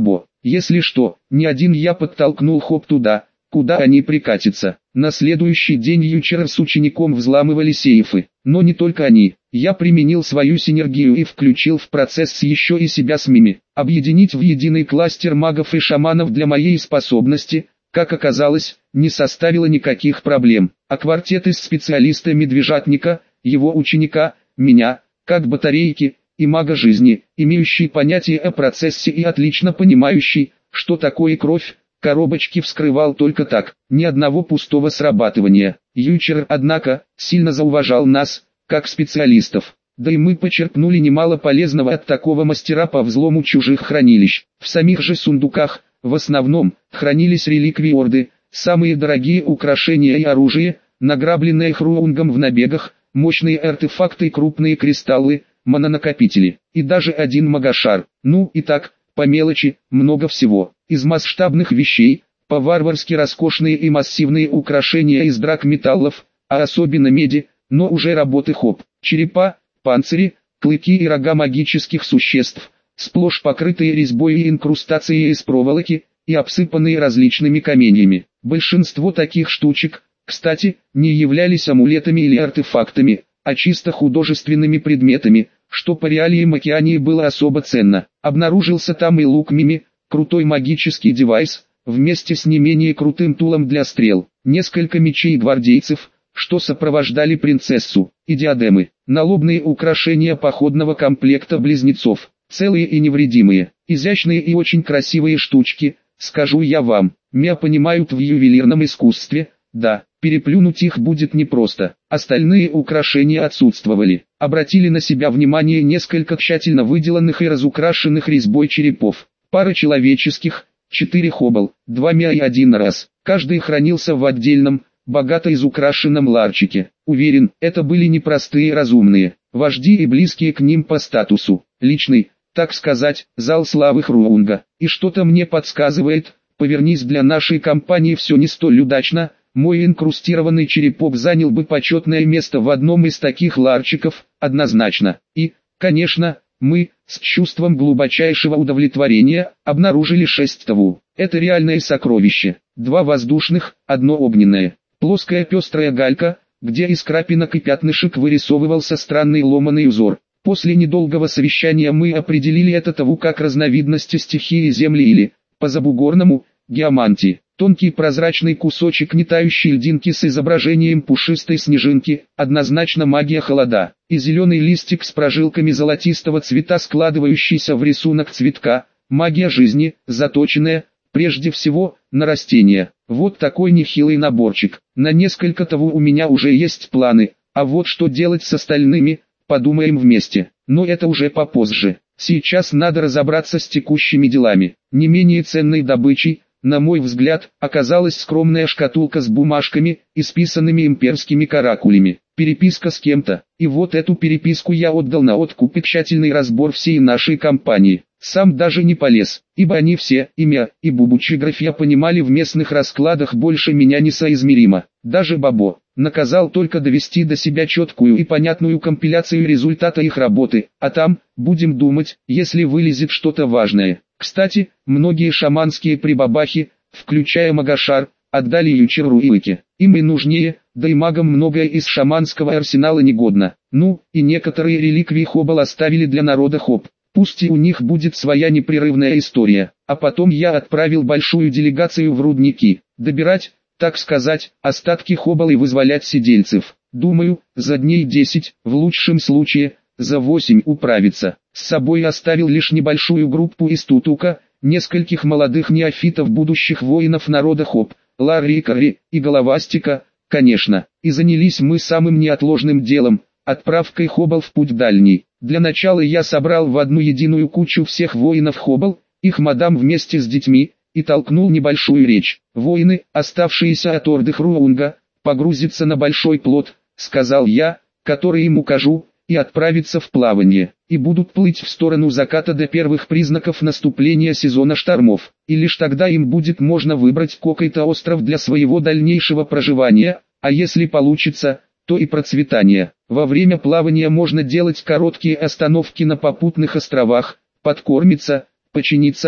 Если что, не один я подтолкнул Хоп туда, куда они прикатятся. На следующий день Ючер с учеником взламывали сейфы, но не только они. Я применил свою синергию и включил в процесс еще и себя с Мими. Объединить в единый кластер магов и шаманов для моей способности, как оказалось, не составило никаких проблем. А квартет из специалиста-медвежатника, его ученика, меня, как батарейки, и мага жизни, имеющий понятие о процессе и отлично понимающий, что такое кровь, коробочки вскрывал только так, ни одного пустого срабатывания. Ючер, однако, сильно зауважал нас, как специалистов. Да и мы почерпнули немало полезного от такого мастера по взлому чужих хранилищ. В самих же сундуках, в основном, хранились реликвии Орды, самые дорогие украшения и оружие, награбленное Хруунгом в набегах, мощные артефакты и крупные кристаллы, мононакопители, и даже один магашар. Ну и так, по мелочи, много всего. Из масштабных вещей, по-варварски роскошные и массивные украшения из драгметаллов, а особенно меди, но уже работы Хоп, черепа, панцири, клыки и рога магических существ, сплошь покрытые резьбой и инкрустацией из проволоки, и обсыпанные различными каменьями. Большинство таких штучек, кстати, не являлись амулетами или артефактами, а чисто художественными предметами, что по реалиям Океании было особо ценно. Обнаружился там и лук Мими, крутой магический девайс, вместе с не менее крутым тулом для стрел, несколько мечей гвардейцев, что сопровождали принцессу, и диадемы, налобные украшения походного комплекта близнецов, целые и невредимые, изящные и очень красивые штучки, скажу я вам, меня понимают в ювелирном искусстве, да, переплюнуть их будет непросто. Остальные украшения отсутствовали. Обратили на себя внимание несколько тщательно выделанных и разукрашенных резьбой черепов, пара человеческих, четыре хоббл, два мя и один раз. Каждый хранился в отдельном, богато изукрашенном ларчике. Уверен, это были непростые разумные, вожди и близкие к ним по статусу. Личный, так сказать, зал славы Хруунга. И что-то мне подсказывает, повернись для нашей компании все не столь удачно, мой инкрустированный черепок занял бы почетное место в одном из таких ларчиков, однозначно. И, конечно, мы, с чувством глубочайшего удовлетворения, обнаружили шесть ТВУ. Это реальное сокровище. Два воздушных, одно огненное. Плоская пестрая галька, где из крапинок и пятнышек вырисовывался странный ломаный узор. После недолгого совещания мы определили это ТВУ как разновидность стихии Земли или, по-забугорному, геомантии. Тонкий прозрачный кусочек нетающей льдинки с изображением пушистой снежинки, однозначно магия холода, и зеленый листик с прожилками золотистого цвета, складывающийся в рисунок цветка, магия жизни, заточенная, прежде всего, на растения. Вот такой нехилый наборчик. На несколько того у меня уже есть планы, а вот что делать с остальными, подумаем вместе. Но это уже попозже. Сейчас надо разобраться с текущими делами. Не менее ценной добычей, на мой взгляд, оказалась скромная шкатулка с бумажками, исписанными имперскими каракулями. Переписка с кем-то. И вот эту переписку я отдал на откуп и тщательный разбор всей нашей компании. Сам даже не полез, ибо они все, имя и бубучиграфия, понимали в местных раскладах больше меня несоизмеримо. Даже Бабо наказал только довести до себя четкую и понятную компиляцию результата их работы, а там, будем думать, если вылезет что-то важное. Кстати, многие шаманские прибабахи, включая Магашар, отдали Ючеру и Ике. Им и нужнее, да и магам многое из шаманского арсенала негодно. Ну, и некоторые реликвии Хоббл оставили для народа Хоп. Пусть и у них будет своя непрерывная история. А потом я отправил большую делегацию в рудники, добирать, так сказать, остатки Хоббл и вызволять сидельцев. Думаю, за дней десять, в лучшем случае, за восемь управиться. С собой оставил лишь небольшую группу из Тутука, нескольких молодых неофитов, будущих воинов народа Хоп, Ларри и Карри, и Головастика, конечно. И занялись мы самым неотложным делом, отправкой Хоббл в путь дальний. Для начала я собрал в одну единую кучу всех воинов Хоббл, их мадам вместе с детьми, и толкнул небольшую речь. Воины, оставшиеся от орды Хруунга, погрузятся на большой плот, сказал я, который им укажу, и отправиться в плавание, и будут плыть в сторону заката до первых признаков наступления сезона штормов, и лишь тогда им будет можно выбрать какой-то остров для своего дальнейшего проживания, а если получится, то и процветания. Во время плавания можно делать короткие остановки на попутных островах, подкормиться, починиться,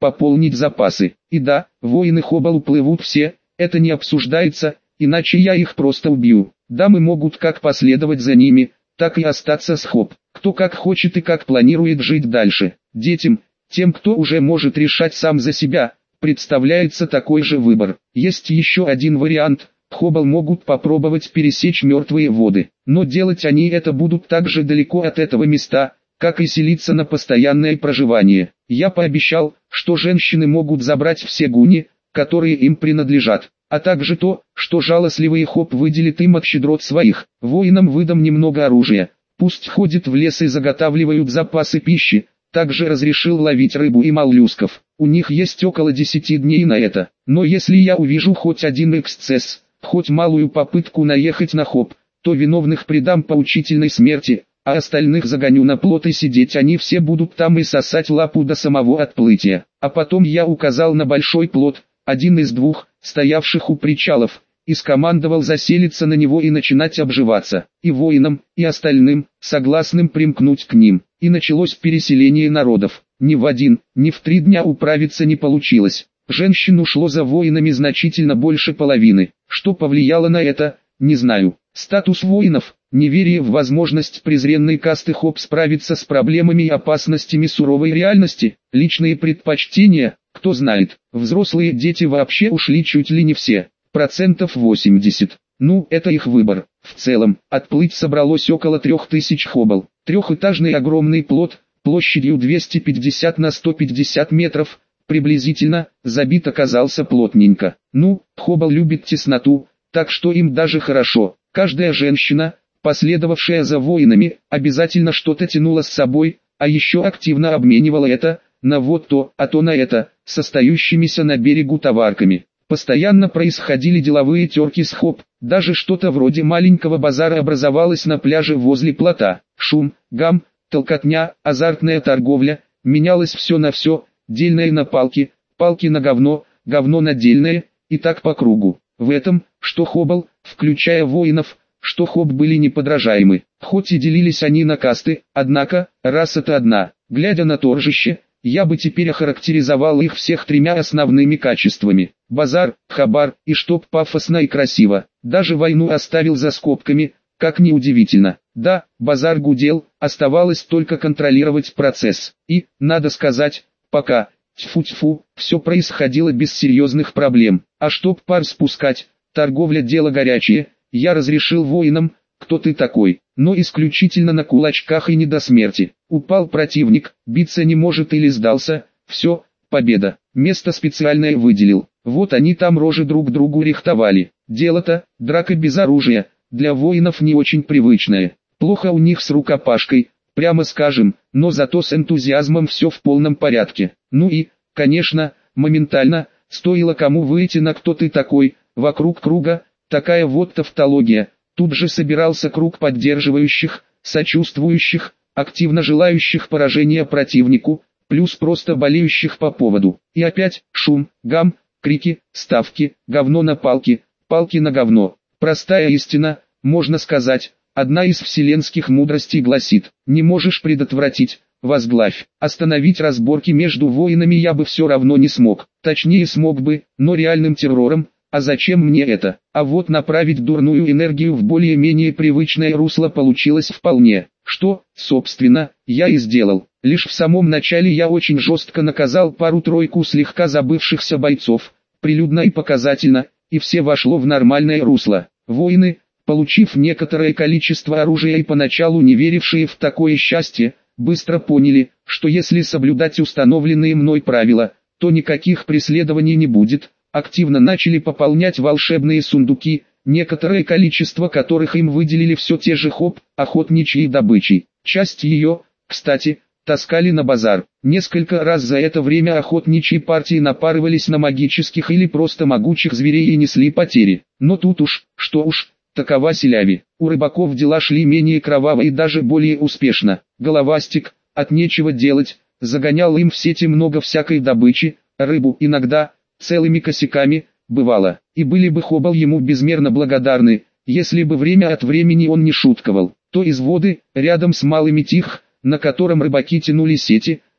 пополнить запасы. И да, воины Хоббл уплывут все, это не обсуждается, иначе я их просто убью. Дамы могут как последовать за ними, так и остаться с Хоб. Кто как хочет и как планирует жить дальше. Детям, тем, кто уже может решать сам за себя, представляется такой же выбор. Есть еще один вариант. Хоббл могут попробовать пересечь мертвые воды, но делать они это будут так же далеко от этого места, как и селиться на постоянное проживание. Я пообещал, что женщины могут забрать все гуни, которые им принадлежат, а также то, что жалостливые Хоб выделит им от щедрот своих. Воинам выдам немного оружия, пусть ходят в лес и заготавливают запасы пищи. Также разрешил ловить рыбу и моллюсков. У них есть около десяти дней на это. Но если я увижу хоть один эксцесс, хоть малую попытку наехать на Хоб, то виновных предам поучительной смерти, а остальных загоню на плот и сидеть они все будут там и сосать лапу до самого отплытия. А потом я указал на большой плот, один из двух, стоявших у причалов, и скомандовал заселиться на него и начинать обживаться. И воинам, и остальным, согласным примкнуть к ним. И началось переселение народов. Ни в один, ни в три дня управиться не получилось. Женщин ушло за воинами значительно больше половины. Что повлияло на это, не знаю. Статус воинов, неверие в возможность презренной касты Хоб справиться с проблемами и опасностями суровой реальности, личные предпочтения, кто знает. Взрослые дети вообще ушли чуть ли не все, процентов восемьдесят. Ну, это их выбор. В целом, отплыть собралось около трех тысяч Хоббл. Трехэтажный огромный плот, площадью двести пятьдесят на сто пятьдесят метров, приблизительно, забит оказался плотненько. Ну, Хоббл любит тесноту, так что им даже хорошо. Каждая женщина, последовавшая за воинами, обязательно что-то тянула с собой, а еще активно обменивала это, на вот то, а то на это, с остающимися на берегу товарками. Постоянно происходили деловые терки с Хоб, даже что-то вроде маленького базара образовалось на пляже возле плота. Шум, гам, толкотня, азартная торговля, менялось все на все, дельное на палки, палки на говно, говно на дельное, и так по кругу. В этом, что Хоббл, включая воинов, что Хоб были неподражаемы, хоть и делились они на касты, однако, раса-то одна. Глядя на торжище, я бы теперь охарактеризовал их всех тремя основными качествами. Базар, хабар, и чтоб пафосно и красиво. Даже войну оставил за скобками, как ни удивительно. Да, базар гудел, оставалось только контролировать процесс. И, надо сказать, пока, тьфу-тьфу, все происходило без серьезных проблем. А чтоб пар спускать, торговля дело горячее, я разрешил воинам, кто ты такой, но исключительно на кулачках и не до смерти. Упал противник, биться не может или сдался, все, победа. Место специальное выделил, вот они там рожи друг другу рихтовали. Дело-то, драка без оружия, для воинов не очень привычное. Плохо у них с рукопашкой, прямо скажем, но зато с энтузиазмом все в полном порядке. Ну и, конечно, моментально, стоило кому выйти на кто ты такой, вокруг круга, такая вот тавтология. Тут же собирался круг поддерживающих, сочувствующих, активно желающих поражения противнику, плюс просто болеющих по поводу. И опять шум, гам, крики, ставки, говно на палки, палки на говно. Простая истина, можно сказать, одна из вселенских мудростей гласит: не можешь предотвратить, возглавь. Остановить разборки между воинами я бы все равно не смог, точнее смог бы, но реальным террором. А зачем мне это? А вот направить дурную энергию в более-менее привычное русло получилось вполне. Что, собственно, я и сделал. Лишь в самом начале я очень жестко наказал пару-тройку слегка забывшихся бойцов, прилюдно и показательно, и все вошло в нормальное русло. Воины, получив некоторое количество оружия и поначалу не верившие в такое счастье, быстро поняли, что если соблюдать установленные мной правила, то никаких преследований не будет. Активно начали пополнять волшебные сундуки, некоторое количество которых им выделили все те же Хоб, охотничьей добычей. Часть ее, кстати, таскали на базар. Несколько раз за это время охотничьи партии напарывались на магических или просто могучих зверей и несли потери. Но тут уж, что уж, такова Селяви. У рыбаков дела шли менее кроваво и даже более успешно. Головастик, от нечего делать, загонял им в сети много всякой добычи, рыбу иногда, целыми косяками, бывало, и были бы Хоббл ему безмерно благодарны, если бы время от времени он не шутковал. То из воды, рядом с малыми Тих, на котором рыбаки тянули сети,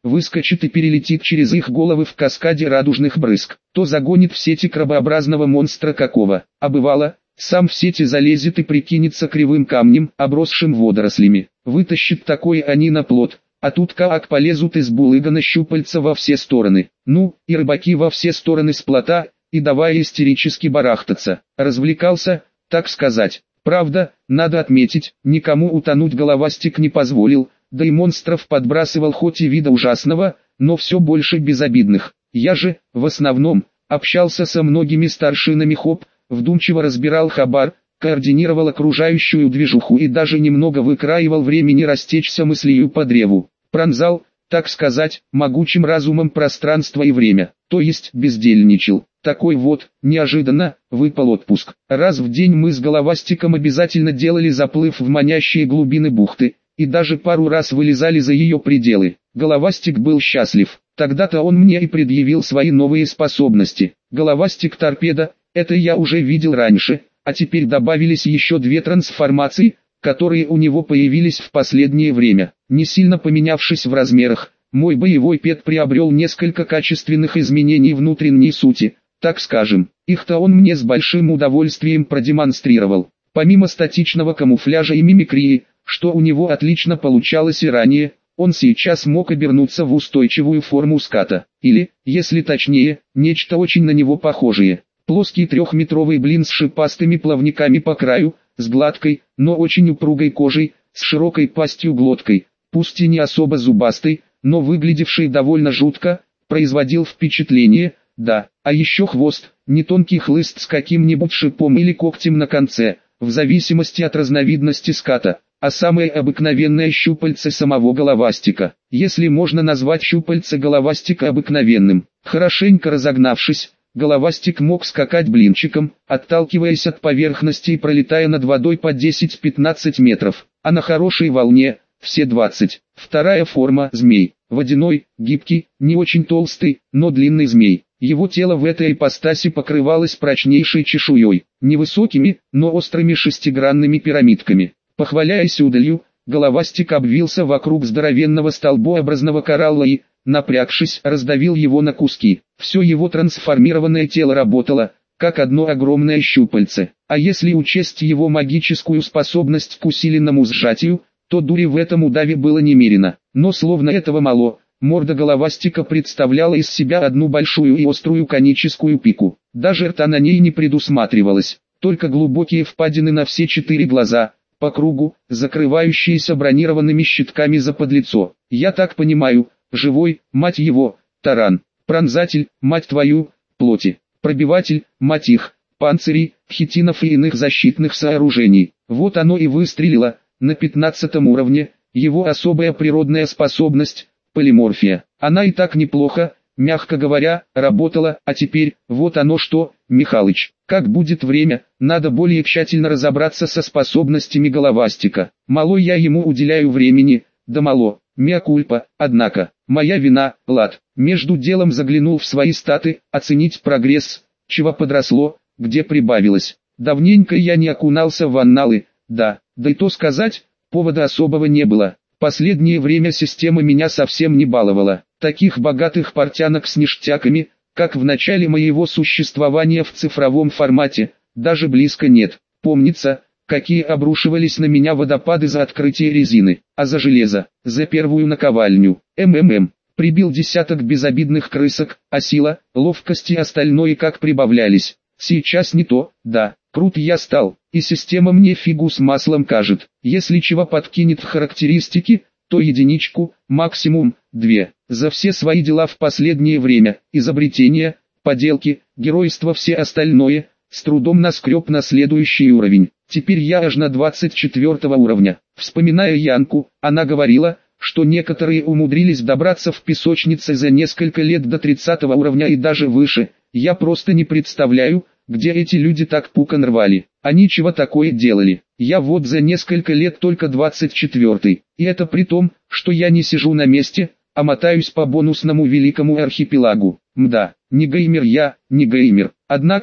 выскочит и перелетит через их головы в каскаде радужных брызг, то загонит в сети крабообразного монстра какого, а бывало, сам в сети залезет и прикинется кривым камнем, обросшим водорослями, вытащит такое они на плот, а тут как полезут из булыгана щупальца во все стороны, ну, и рыбаки во все стороны с плота, и давай истерически барахтаться, развлекался, так сказать. Правда, надо отметить, никому утонуть головастик не позволил, да и монстров подбрасывал хоть и вида ужасного, но все больше безобидных. Я же, в основном, общался со многими старшинами хоп, вдумчиво разбирал хабар, координировал окружающую движуху и даже немного выкраивал времени растечься мыслью по древу. Пронзал, так сказать, могучим разумом пространство и время, то есть бездельничал. Такой вот, неожиданно, выпал отпуск. Раз в день мы с головастиком обязательно делали заплыв в манящие глубины бухты, и даже пару раз вылезали за ее пределы. Головастик был счастлив. Тогда-то он мне и предъявил свои новые способности. Головастик-торпеда, это я уже видел раньше, а теперь добавились еще две трансформации, которые у него появились в последнее время. Не сильно поменявшись в размерах, мой боевой пет приобрел несколько качественных изменений внутренней сути. Так скажем, их-то он мне с большим удовольствием продемонстрировал. Помимо статичного камуфляжа и мимикрии, что у него отлично получалось и ранее, он сейчас мог обернуться в устойчивую форму ската, или, если точнее, нечто очень на него похожее. Плоский трехметровый блин с шипастыми плавниками по краю, с гладкой, но очень упругой кожей, с широкой пастью-глоткой, пусть и не особо зубастой, но выглядевший довольно жутко, производил впечатление. Да, а еще хвост, не тонкий хлыст с каким-нибудь шипом или когтем на конце, в зависимости от разновидности ската, а самое обыкновенное щупальце самого головастика, если можно назвать щупальце головастика обыкновенным. Хорошенько разогнавшись, головастик мог скакать блинчиком, отталкиваясь от поверхности и пролетая над водой по десять-пятнадцать метров, а на хорошей волне – все двадцать. Вторая форма – змей, водяной, гибкий, не очень толстый, но длинный змей. Его тело в этой ипостаси покрывалось прочнейшей чешуей, невысокими, но острыми шестигранными пирамидками. Похваляясь удалью, головастик обвился вокруг здоровенного столбообразного коралла и, напрягшись, раздавил его на куски. Все его трансформированное тело работало, как одно огромное щупальце. А если учесть его магическую способность к усиленному сжатию, то дури в этом удаве было немерено. Но словно этого мало, морда головастика представляла из себя одну большую и острую коническую пику. Даже рта на ней не предусматривалось, только глубокие впадины на все четыре глаза, по кругу, закрывающиеся бронированными щитками за подлицо. Я так понимаю, живой, мать его, таран, пронзатель, мать твою, плоти, пробиватель, мать их, панцирей, хитинов и иных защитных сооружений. Вот оно и выстрелило, на пятнадцатом уровне, его особая природная способность – полиморфия. Она и так неплохо, мягко говоря, работала, а теперь, вот оно что, Михалыч, как будет время, надо более тщательно разобраться со способностями головастика. Мало я ему уделяю времени, да мало, меа кульпа, однако, моя вина, лад. Между делом заглянул в свои статы, оценить прогресс, чего подросло, где прибавилось. Давненько я не окунался в анналы, да, да и то сказать, повода особого не было. Последнее время система меня совсем не баловала. Таких богатых портянок с ништяками, как в начале моего существования в цифровом формате, даже близко нет. Помнится, какие обрушивались на меня водопады за открытие резины, а за железо, за первую наковальню. МММ. Прибил десяток безобидных крысок, а сила, ловкость и остальное как прибавлялись. Сейчас не то, да, крут я стал, и система мне фигу с маслом кажет. Если чего подкинет в характеристики, то единичку, максимум, две. За все свои дела в последнее время, изобретения, поделки, геройство, все остальное, с трудом наскреб на следующий уровень. Теперь я аж на двадцать четвёртого уровня. Вспоминая Янку, она говорила, что некоторые умудрились добраться в песочнице за несколько лет до тридцатого уровня и даже выше. Я просто не представляю, где эти люди так пукан рвали. Они чего такое делали? Я вот за несколько лет только двадцать четвёртый. И это при том, что я не сижу на месте, а мотаюсь по бонусному великому архипелагу. Мда, не геймер я, не геймер. Однако,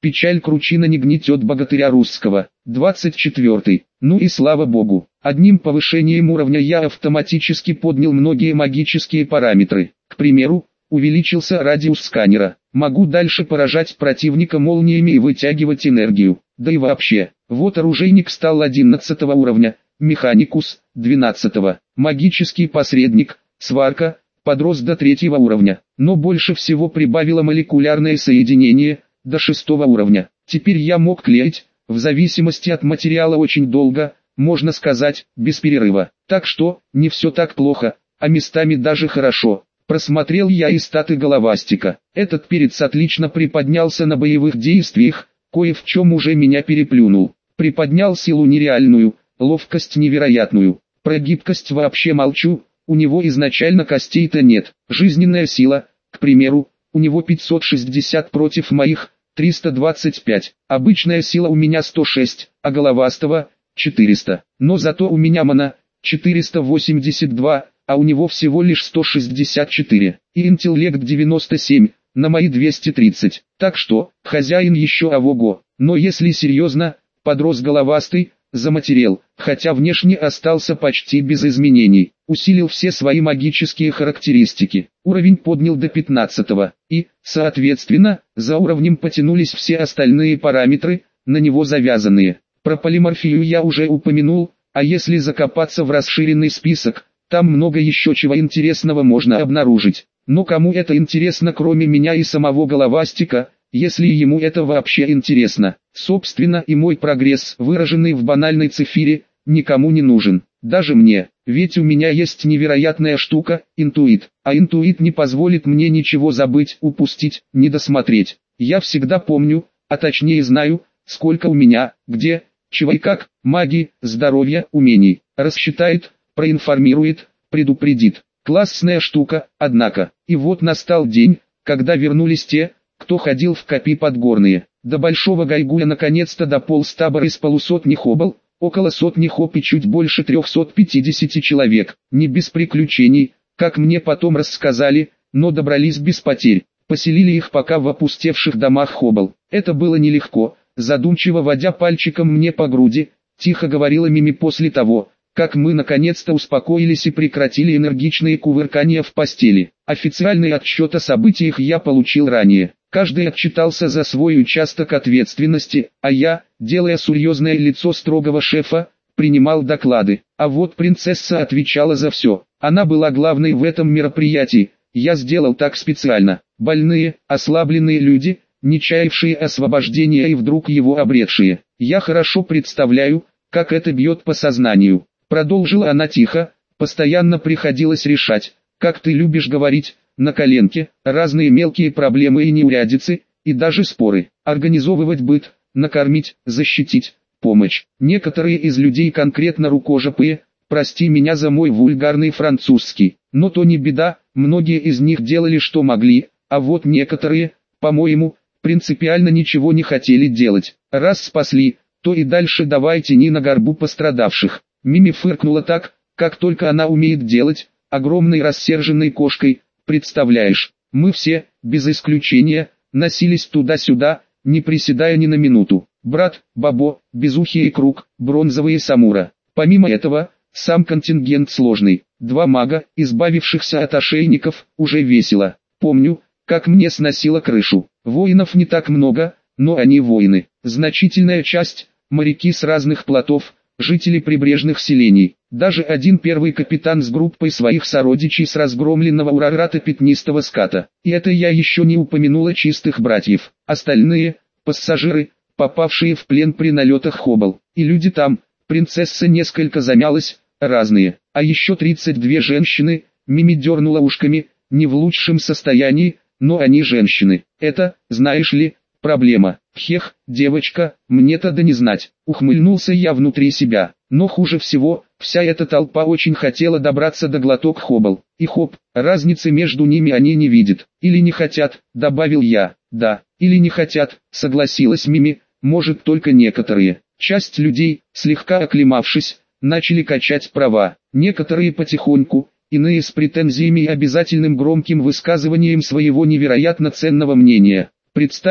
Печаль кручина не гнетет богатыря русского. двадцать четвёртый. Ну и слава богу. Одним повышением уровня я автоматически поднял многие магические параметры. К примеру, увеличился радиус сканера. Могу дальше поражать противника молниями и вытягивать энергию. Да и вообще, вот оружейник стал одиннадцатого уровня, механикус – двенадцатого, магический посредник, сварка, подрос до третьего уровня. Но больше всего прибавило молекулярное соединение, до шестого уровня. Теперь я мог клеить, в зависимости от материала очень долго, можно сказать, без перерыва. Так что, не все так плохо, а местами даже хорошо. Просмотрел я и статы головастика. Этот перец отлично приподнялся на боевых действиях, кое в чем уже меня переплюнул. Приподнял силу нереальную, ловкость невероятную. Про гибкость вообще молчу, у него изначально костей-то нет. Жизненная сила, к примеру, у него пятьсот шестьдесят против моих триста двадцать пять. Обычная сила у меня сто шесть, а головастого четыреста. Но зато у меня мана четыреста восемьдесят два, а у него всего лишь сто шестьдесят четыре. И интеллект девяносто семь, на мои двести тридцать. Так что, хозяин еще ого-го. Но если серьезно, подрос головастый, заматерел, хотя внешне остался почти без изменений. Усилил все свои магические характеристики. Уровень поднял до пятнадцатого. И, соответственно, за уровнем потянулись все остальные параметры, на него завязанные. Про полиморфию я уже упомянул, а если закопаться в расширенный список, там много еще чего интересного можно обнаружить. Но кому это интересно, кроме меня и самого головастика, если ему это вообще интересно? Собственно, и мой прогресс, выраженный в банальной цифре, никому не нужен. Даже мне, ведь у меня есть невероятная штука, интуит. А интуит не позволит мне ничего забыть, упустить, недосмотреть. Я всегда помню, а точнее знаю, сколько у меня, где, чего и как, магии, здоровья, умений. Рассчитает, проинформирует, предупредит. Классная штука, однако. И вот настал день, когда вернулись те, кто ходил в Копи Подгорные. До Большого Гайгуя наконец-то дополз табор из полусотни хобл, около сотни хоп и чуть больше трехсот пятидесяти человек. Не без приключений, как мне потом рассказали, но добрались без потерь. Поселили их пока в опустевших домах хобл. Это было нелегко, задумчиво водя пальчиком мне по груди, тихо говорила Мими после того, как мы наконец-то успокоились и прекратили энергичные кувыркания в постели. Официальный отчет о событиях я получил ранее. Каждый отчитался за свой участок ответственности, а я, делая серьезное лицо строгого шефа, принимал доклады. А вот принцесса отвечала за все. Она была главной в этом мероприятии. Я сделал так специально. Больные, ослабленные люди, не чаявшие освобождения и вдруг его обретшие. Я хорошо представляю, как это бьет по сознанию. Продолжила она тихо, постоянно приходилось решать, как ты любишь говорить, на коленке, разные мелкие проблемы и неурядицы, и даже споры, организовывать быт, накормить, защитить, помощь. Некоторые из людей конкретно рукожопые, прости меня за мой вульгарный французский, но то не беда, многие из них делали что могли, а вот некоторые, по-моему, принципиально ничего не хотели делать. Раз спасли, то и дальше давай тяни на горбу пострадавших. Мими фыркнула так, как только она умеет делать, огромной рассерженной кошкой, представляешь, мы все, без исключения, носились туда-сюда, не приседая ни на минуту. Брат, Бабо, Безухий и Круг, Бронзовые Самура. Помимо этого, сам контингент сложный. Два мага, избавившихся от ошейников, уже весело. Помню, как мне сносило крышу. Воинов не так много, но они воины. Значительная часть, моряки с разных плотов, жители прибрежных селений. Даже один первый капитан с группой своих сородичей с разгромленного Урарата пятнистого ската. И это я еще не упомянула чистых братьев. Остальные – пассажиры, попавшие в плен при налетах хобл. И люди там, принцесса несколько замялась, разные. А еще тридцать две женщины, Мими дернула ушками, не в лучшем состоянии, но они женщины. Это, знаешь ли, проблема. Хех, девочка, мне-то да не знать. Ухмыльнулся я внутри себя. Но хуже всего, вся эта толпа очень хотела добраться до глоток хобл. И хоп, разницы между ними они не видят. Или не хотят, добавил я. Да, или не хотят, согласилась Мими, может только некоторые. Часть людей, слегка оклемавшись, начали качать права. Некоторые потихоньку, иные с претензиями и обязательным громким высказыванием своего невероятно ценного мнения. Представь,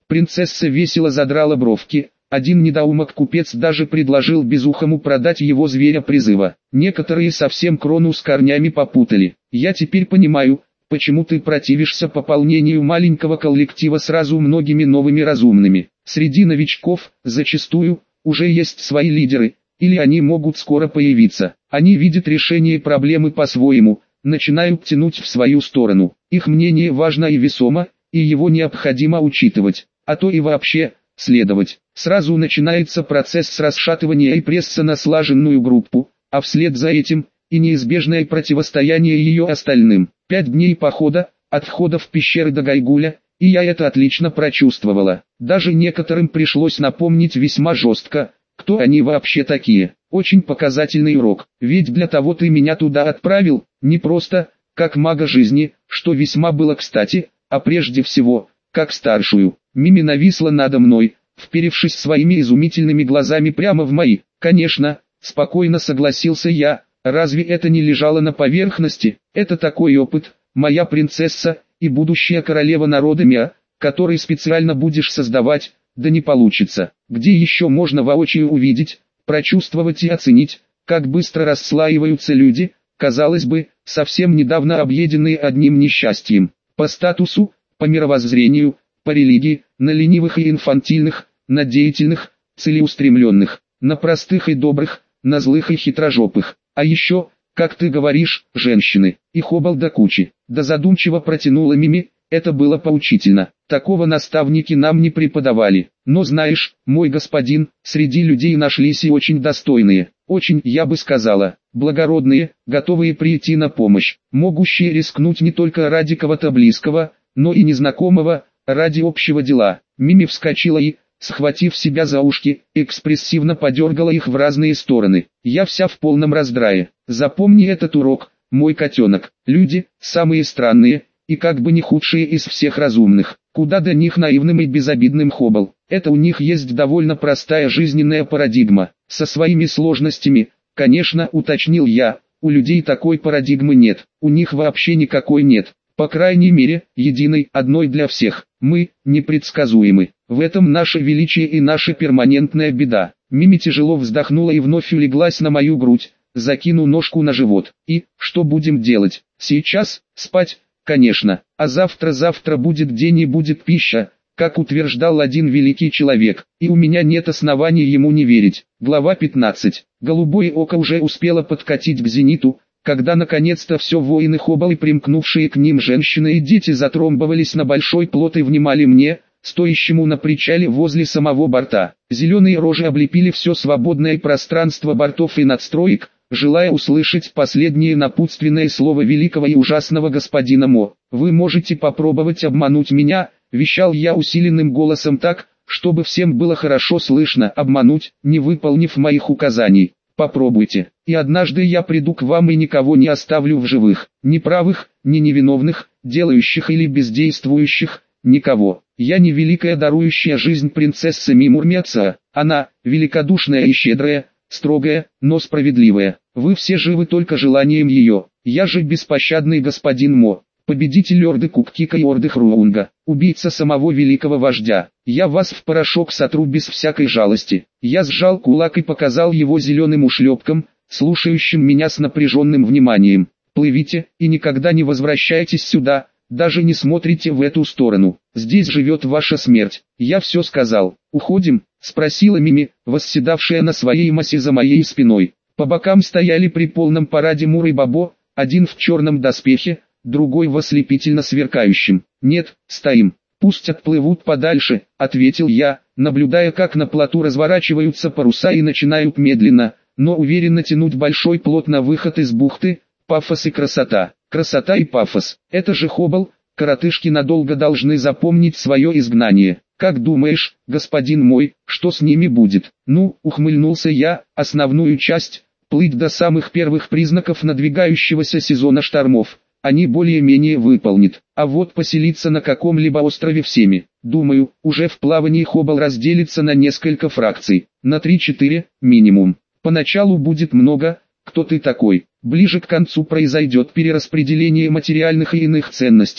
Принцесса весело задрала бровки. Один недоумок-купец даже предложил безухому продать его зверя призыва. Некоторые совсем крону с корнями попутали. Я теперь понимаю, почему ты противишься пополнению маленького коллектива сразу многими новыми разумными. Среди новичков, зачастую, уже есть свои лидеры, или они могут скоро появиться. Они видят решение проблемы по-своему, начинают тянуть в свою сторону. Их мнение важно и весомо, и его необходимо учитывать, а то и вообще следовать. Сразу начинается процесс расшатывания и пресса на слаженную группу, а вслед за этим и неизбежное противостояние ее остальным. Пять дней похода, от входа в пещеры до Гайгуля, и я это отлично прочувствовала. Даже некоторым пришлось напомнить весьма жестко, кто они вообще такие. Очень показательный урок, ведь для того ты меня туда отправил, не просто, как мага жизни, что весьма было кстати, а прежде всего, как старшую. Мими нависла надо мной, вперевшись своими изумительными глазами прямо в мои. Конечно, спокойно согласился я, разве это не лежало на поверхности? Это такой опыт, моя принцесса и будущая королева народа Миа, который специально будешь создавать, да не получится. Где еще можно воочию увидеть, прочувствовать и оценить, как быстро расслаиваются люди, казалось бы, совсем недавно объеденные одним несчастьем. По статусу, по мировоззрению, по религии, на ленивых и инфантильных, на деятельных, целеустремленных, на простых и добрых, на злых и хитрожопых. А еще, как ты говоришь, женщины, их обал до кучи. Да задумчиво протянула Мими, это было поучительно. Такого наставники нам не преподавали. Но знаешь, мой господин, среди людей нашлись и очень достойные, очень, я бы сказала, благородные, готовые прийти на помощь, могущие рискнуть не только ради кого-то близкого, но и незнакомого, ради общего дела. Мими вскочила и, схватив себя за ушки, экспрессивно подергала их в разные стороны. Я вся в полном раздрае. Запомни этот урок, мой котенок. Люди, самые странные, и как бы не худшие из всех разумных. Куда до них наивным и безобидным хоббл. Это у них есть довольно простая жизненная парадигма. Со своими сложностями, конечно, уточнил я, у людей такой парадигмы нет. У них вообще никакой нет. По крайней мере, единой, одной для всех. Мы, непредсказуемы. В этом наше величие и наша перманентная беда. Мими тяжело вздохнула и вновь улеглась на мою грудь, закинув ножку на живот. И, что будем делать? Сейчас, спать, конечно. А завтра-завтра будет день и будет пища, как утверждал один великий человек. И у меня нет оснований ему не верить. Глава пятнадцать. Голубое око уже успело подкатить к зениту, когда наконец-то все воины хоббл и примкнувшие к ним женщины и дети затромбовались на большой плот и внимали мне, стоящему на причале возле самого борта. Зеленые рожи облепили все свободное пространство бортов и надстроек, желая услышать последнее напутственное слово великого и ужасного господина Мо. «Вы можете попробовать обмануть меня», — вещал я усиленным голосом так, чтобы всем было хорошо слышно, обмануть, не выполнив моих указаний. Попробуйте, и однажды я приду к вам и никого не оставлю в живых, ни правых, ни невиновных, делающих или бездействующих, никого. Я не великая дарующая жизнь принцесса Мимурмяца, она, великодушная и щедрая, строгая, но справедливая. Вы все живы только желанием ее. Я же беспощадный господин Мо, победитель Орды Куккика и Орды Хруунга, убийца самого великого вождя. Я вас в порошок сотру без всякой жалости. Я сжал кулак и показал его зеленым ушлепкам, слушающим меня с напряженным вниманием. Плывите, и никогда не возвращайтесь сюда, даже не смотрите в эту сторону. Здесь живет ваша смерть. Я все сказал. Уходим? Спросила Мими, восседавшая на своей масе за моей спиной. По бокам стояли при полном параде Мур и Бабо, один в черном доспехе, другой в ослепительно сверкающем. «Нет, стоим. Пусть отплывут подальше», — ответил я, наблюдая, как на плоту разворачиваются паруса и начинают медленно, но уверенно тянуть большой плот на выход из бухты. Пафос и красота. Красота и пафос. Это же хоббл, коротышки надолго должны запомнить свое изгнание. Как думаешь, господин мой, что с ними будет? Ну, ухмыльнулся я, основную часть, плыть до самых первых признаков надвигающегося сезона штормов, они более-менее выполнит. А вот поселиться на каком-либо острове всеми, думаю, уже в плавании хоббл разделится на несколько фракций, на три-четыре, минимум. Поначалу будет много, кто ты такой. Ближе к концу произойдет перераспределение материальных и иных ценностей,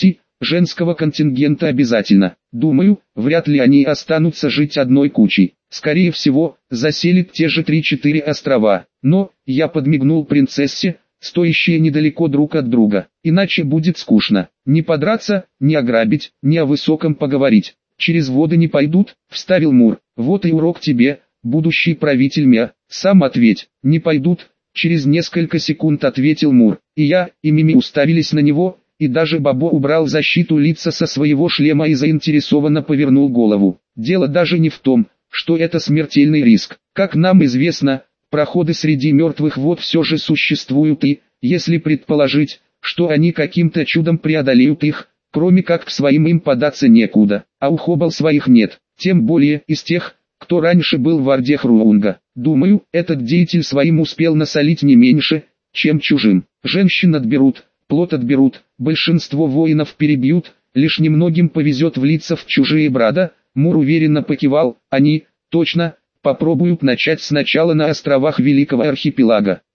женского контингента обязательно. Думаю, вряд ли они останутся жить одной кучей. Скорее всего, заселят те же три-четыре острова. Но, я подмигнул принцессе, стоящие недалеко друг от друга. Иначе будет скучно. Не подраться, не ограбить, не о высоком поговорить. Через воды не пойдут, вставил Мур. Вот и урок тебе, будущий правитель Мя. Сам ответь, не пойдут. Через несколько секунд ответил Мур. И я, и Мими уставились на него, и даже Бобо убрал защиту лица со своего шлема и заинтересованно повернул голову. Дело даже не в том, что это смертельный риск. Как нам известно, проходы среди мертвых вод все же существуют и, если предположить, что они каким-то чудом преодолеют их, кроме как к своим им податься некуда, а у Хоббл своих нет, тем более из тех, кто раньше был в Орде Хруунга. Думаю, этот деятель своим успел насолить не меньше, чем чужим. Женщин отберут, плод отберут, большинство воинов перебьют, лишь немногим повезет влиться в чужие брада. Мур уверенно покивал, они, точно, попробуют начать сначала на островах Великого Архипелага.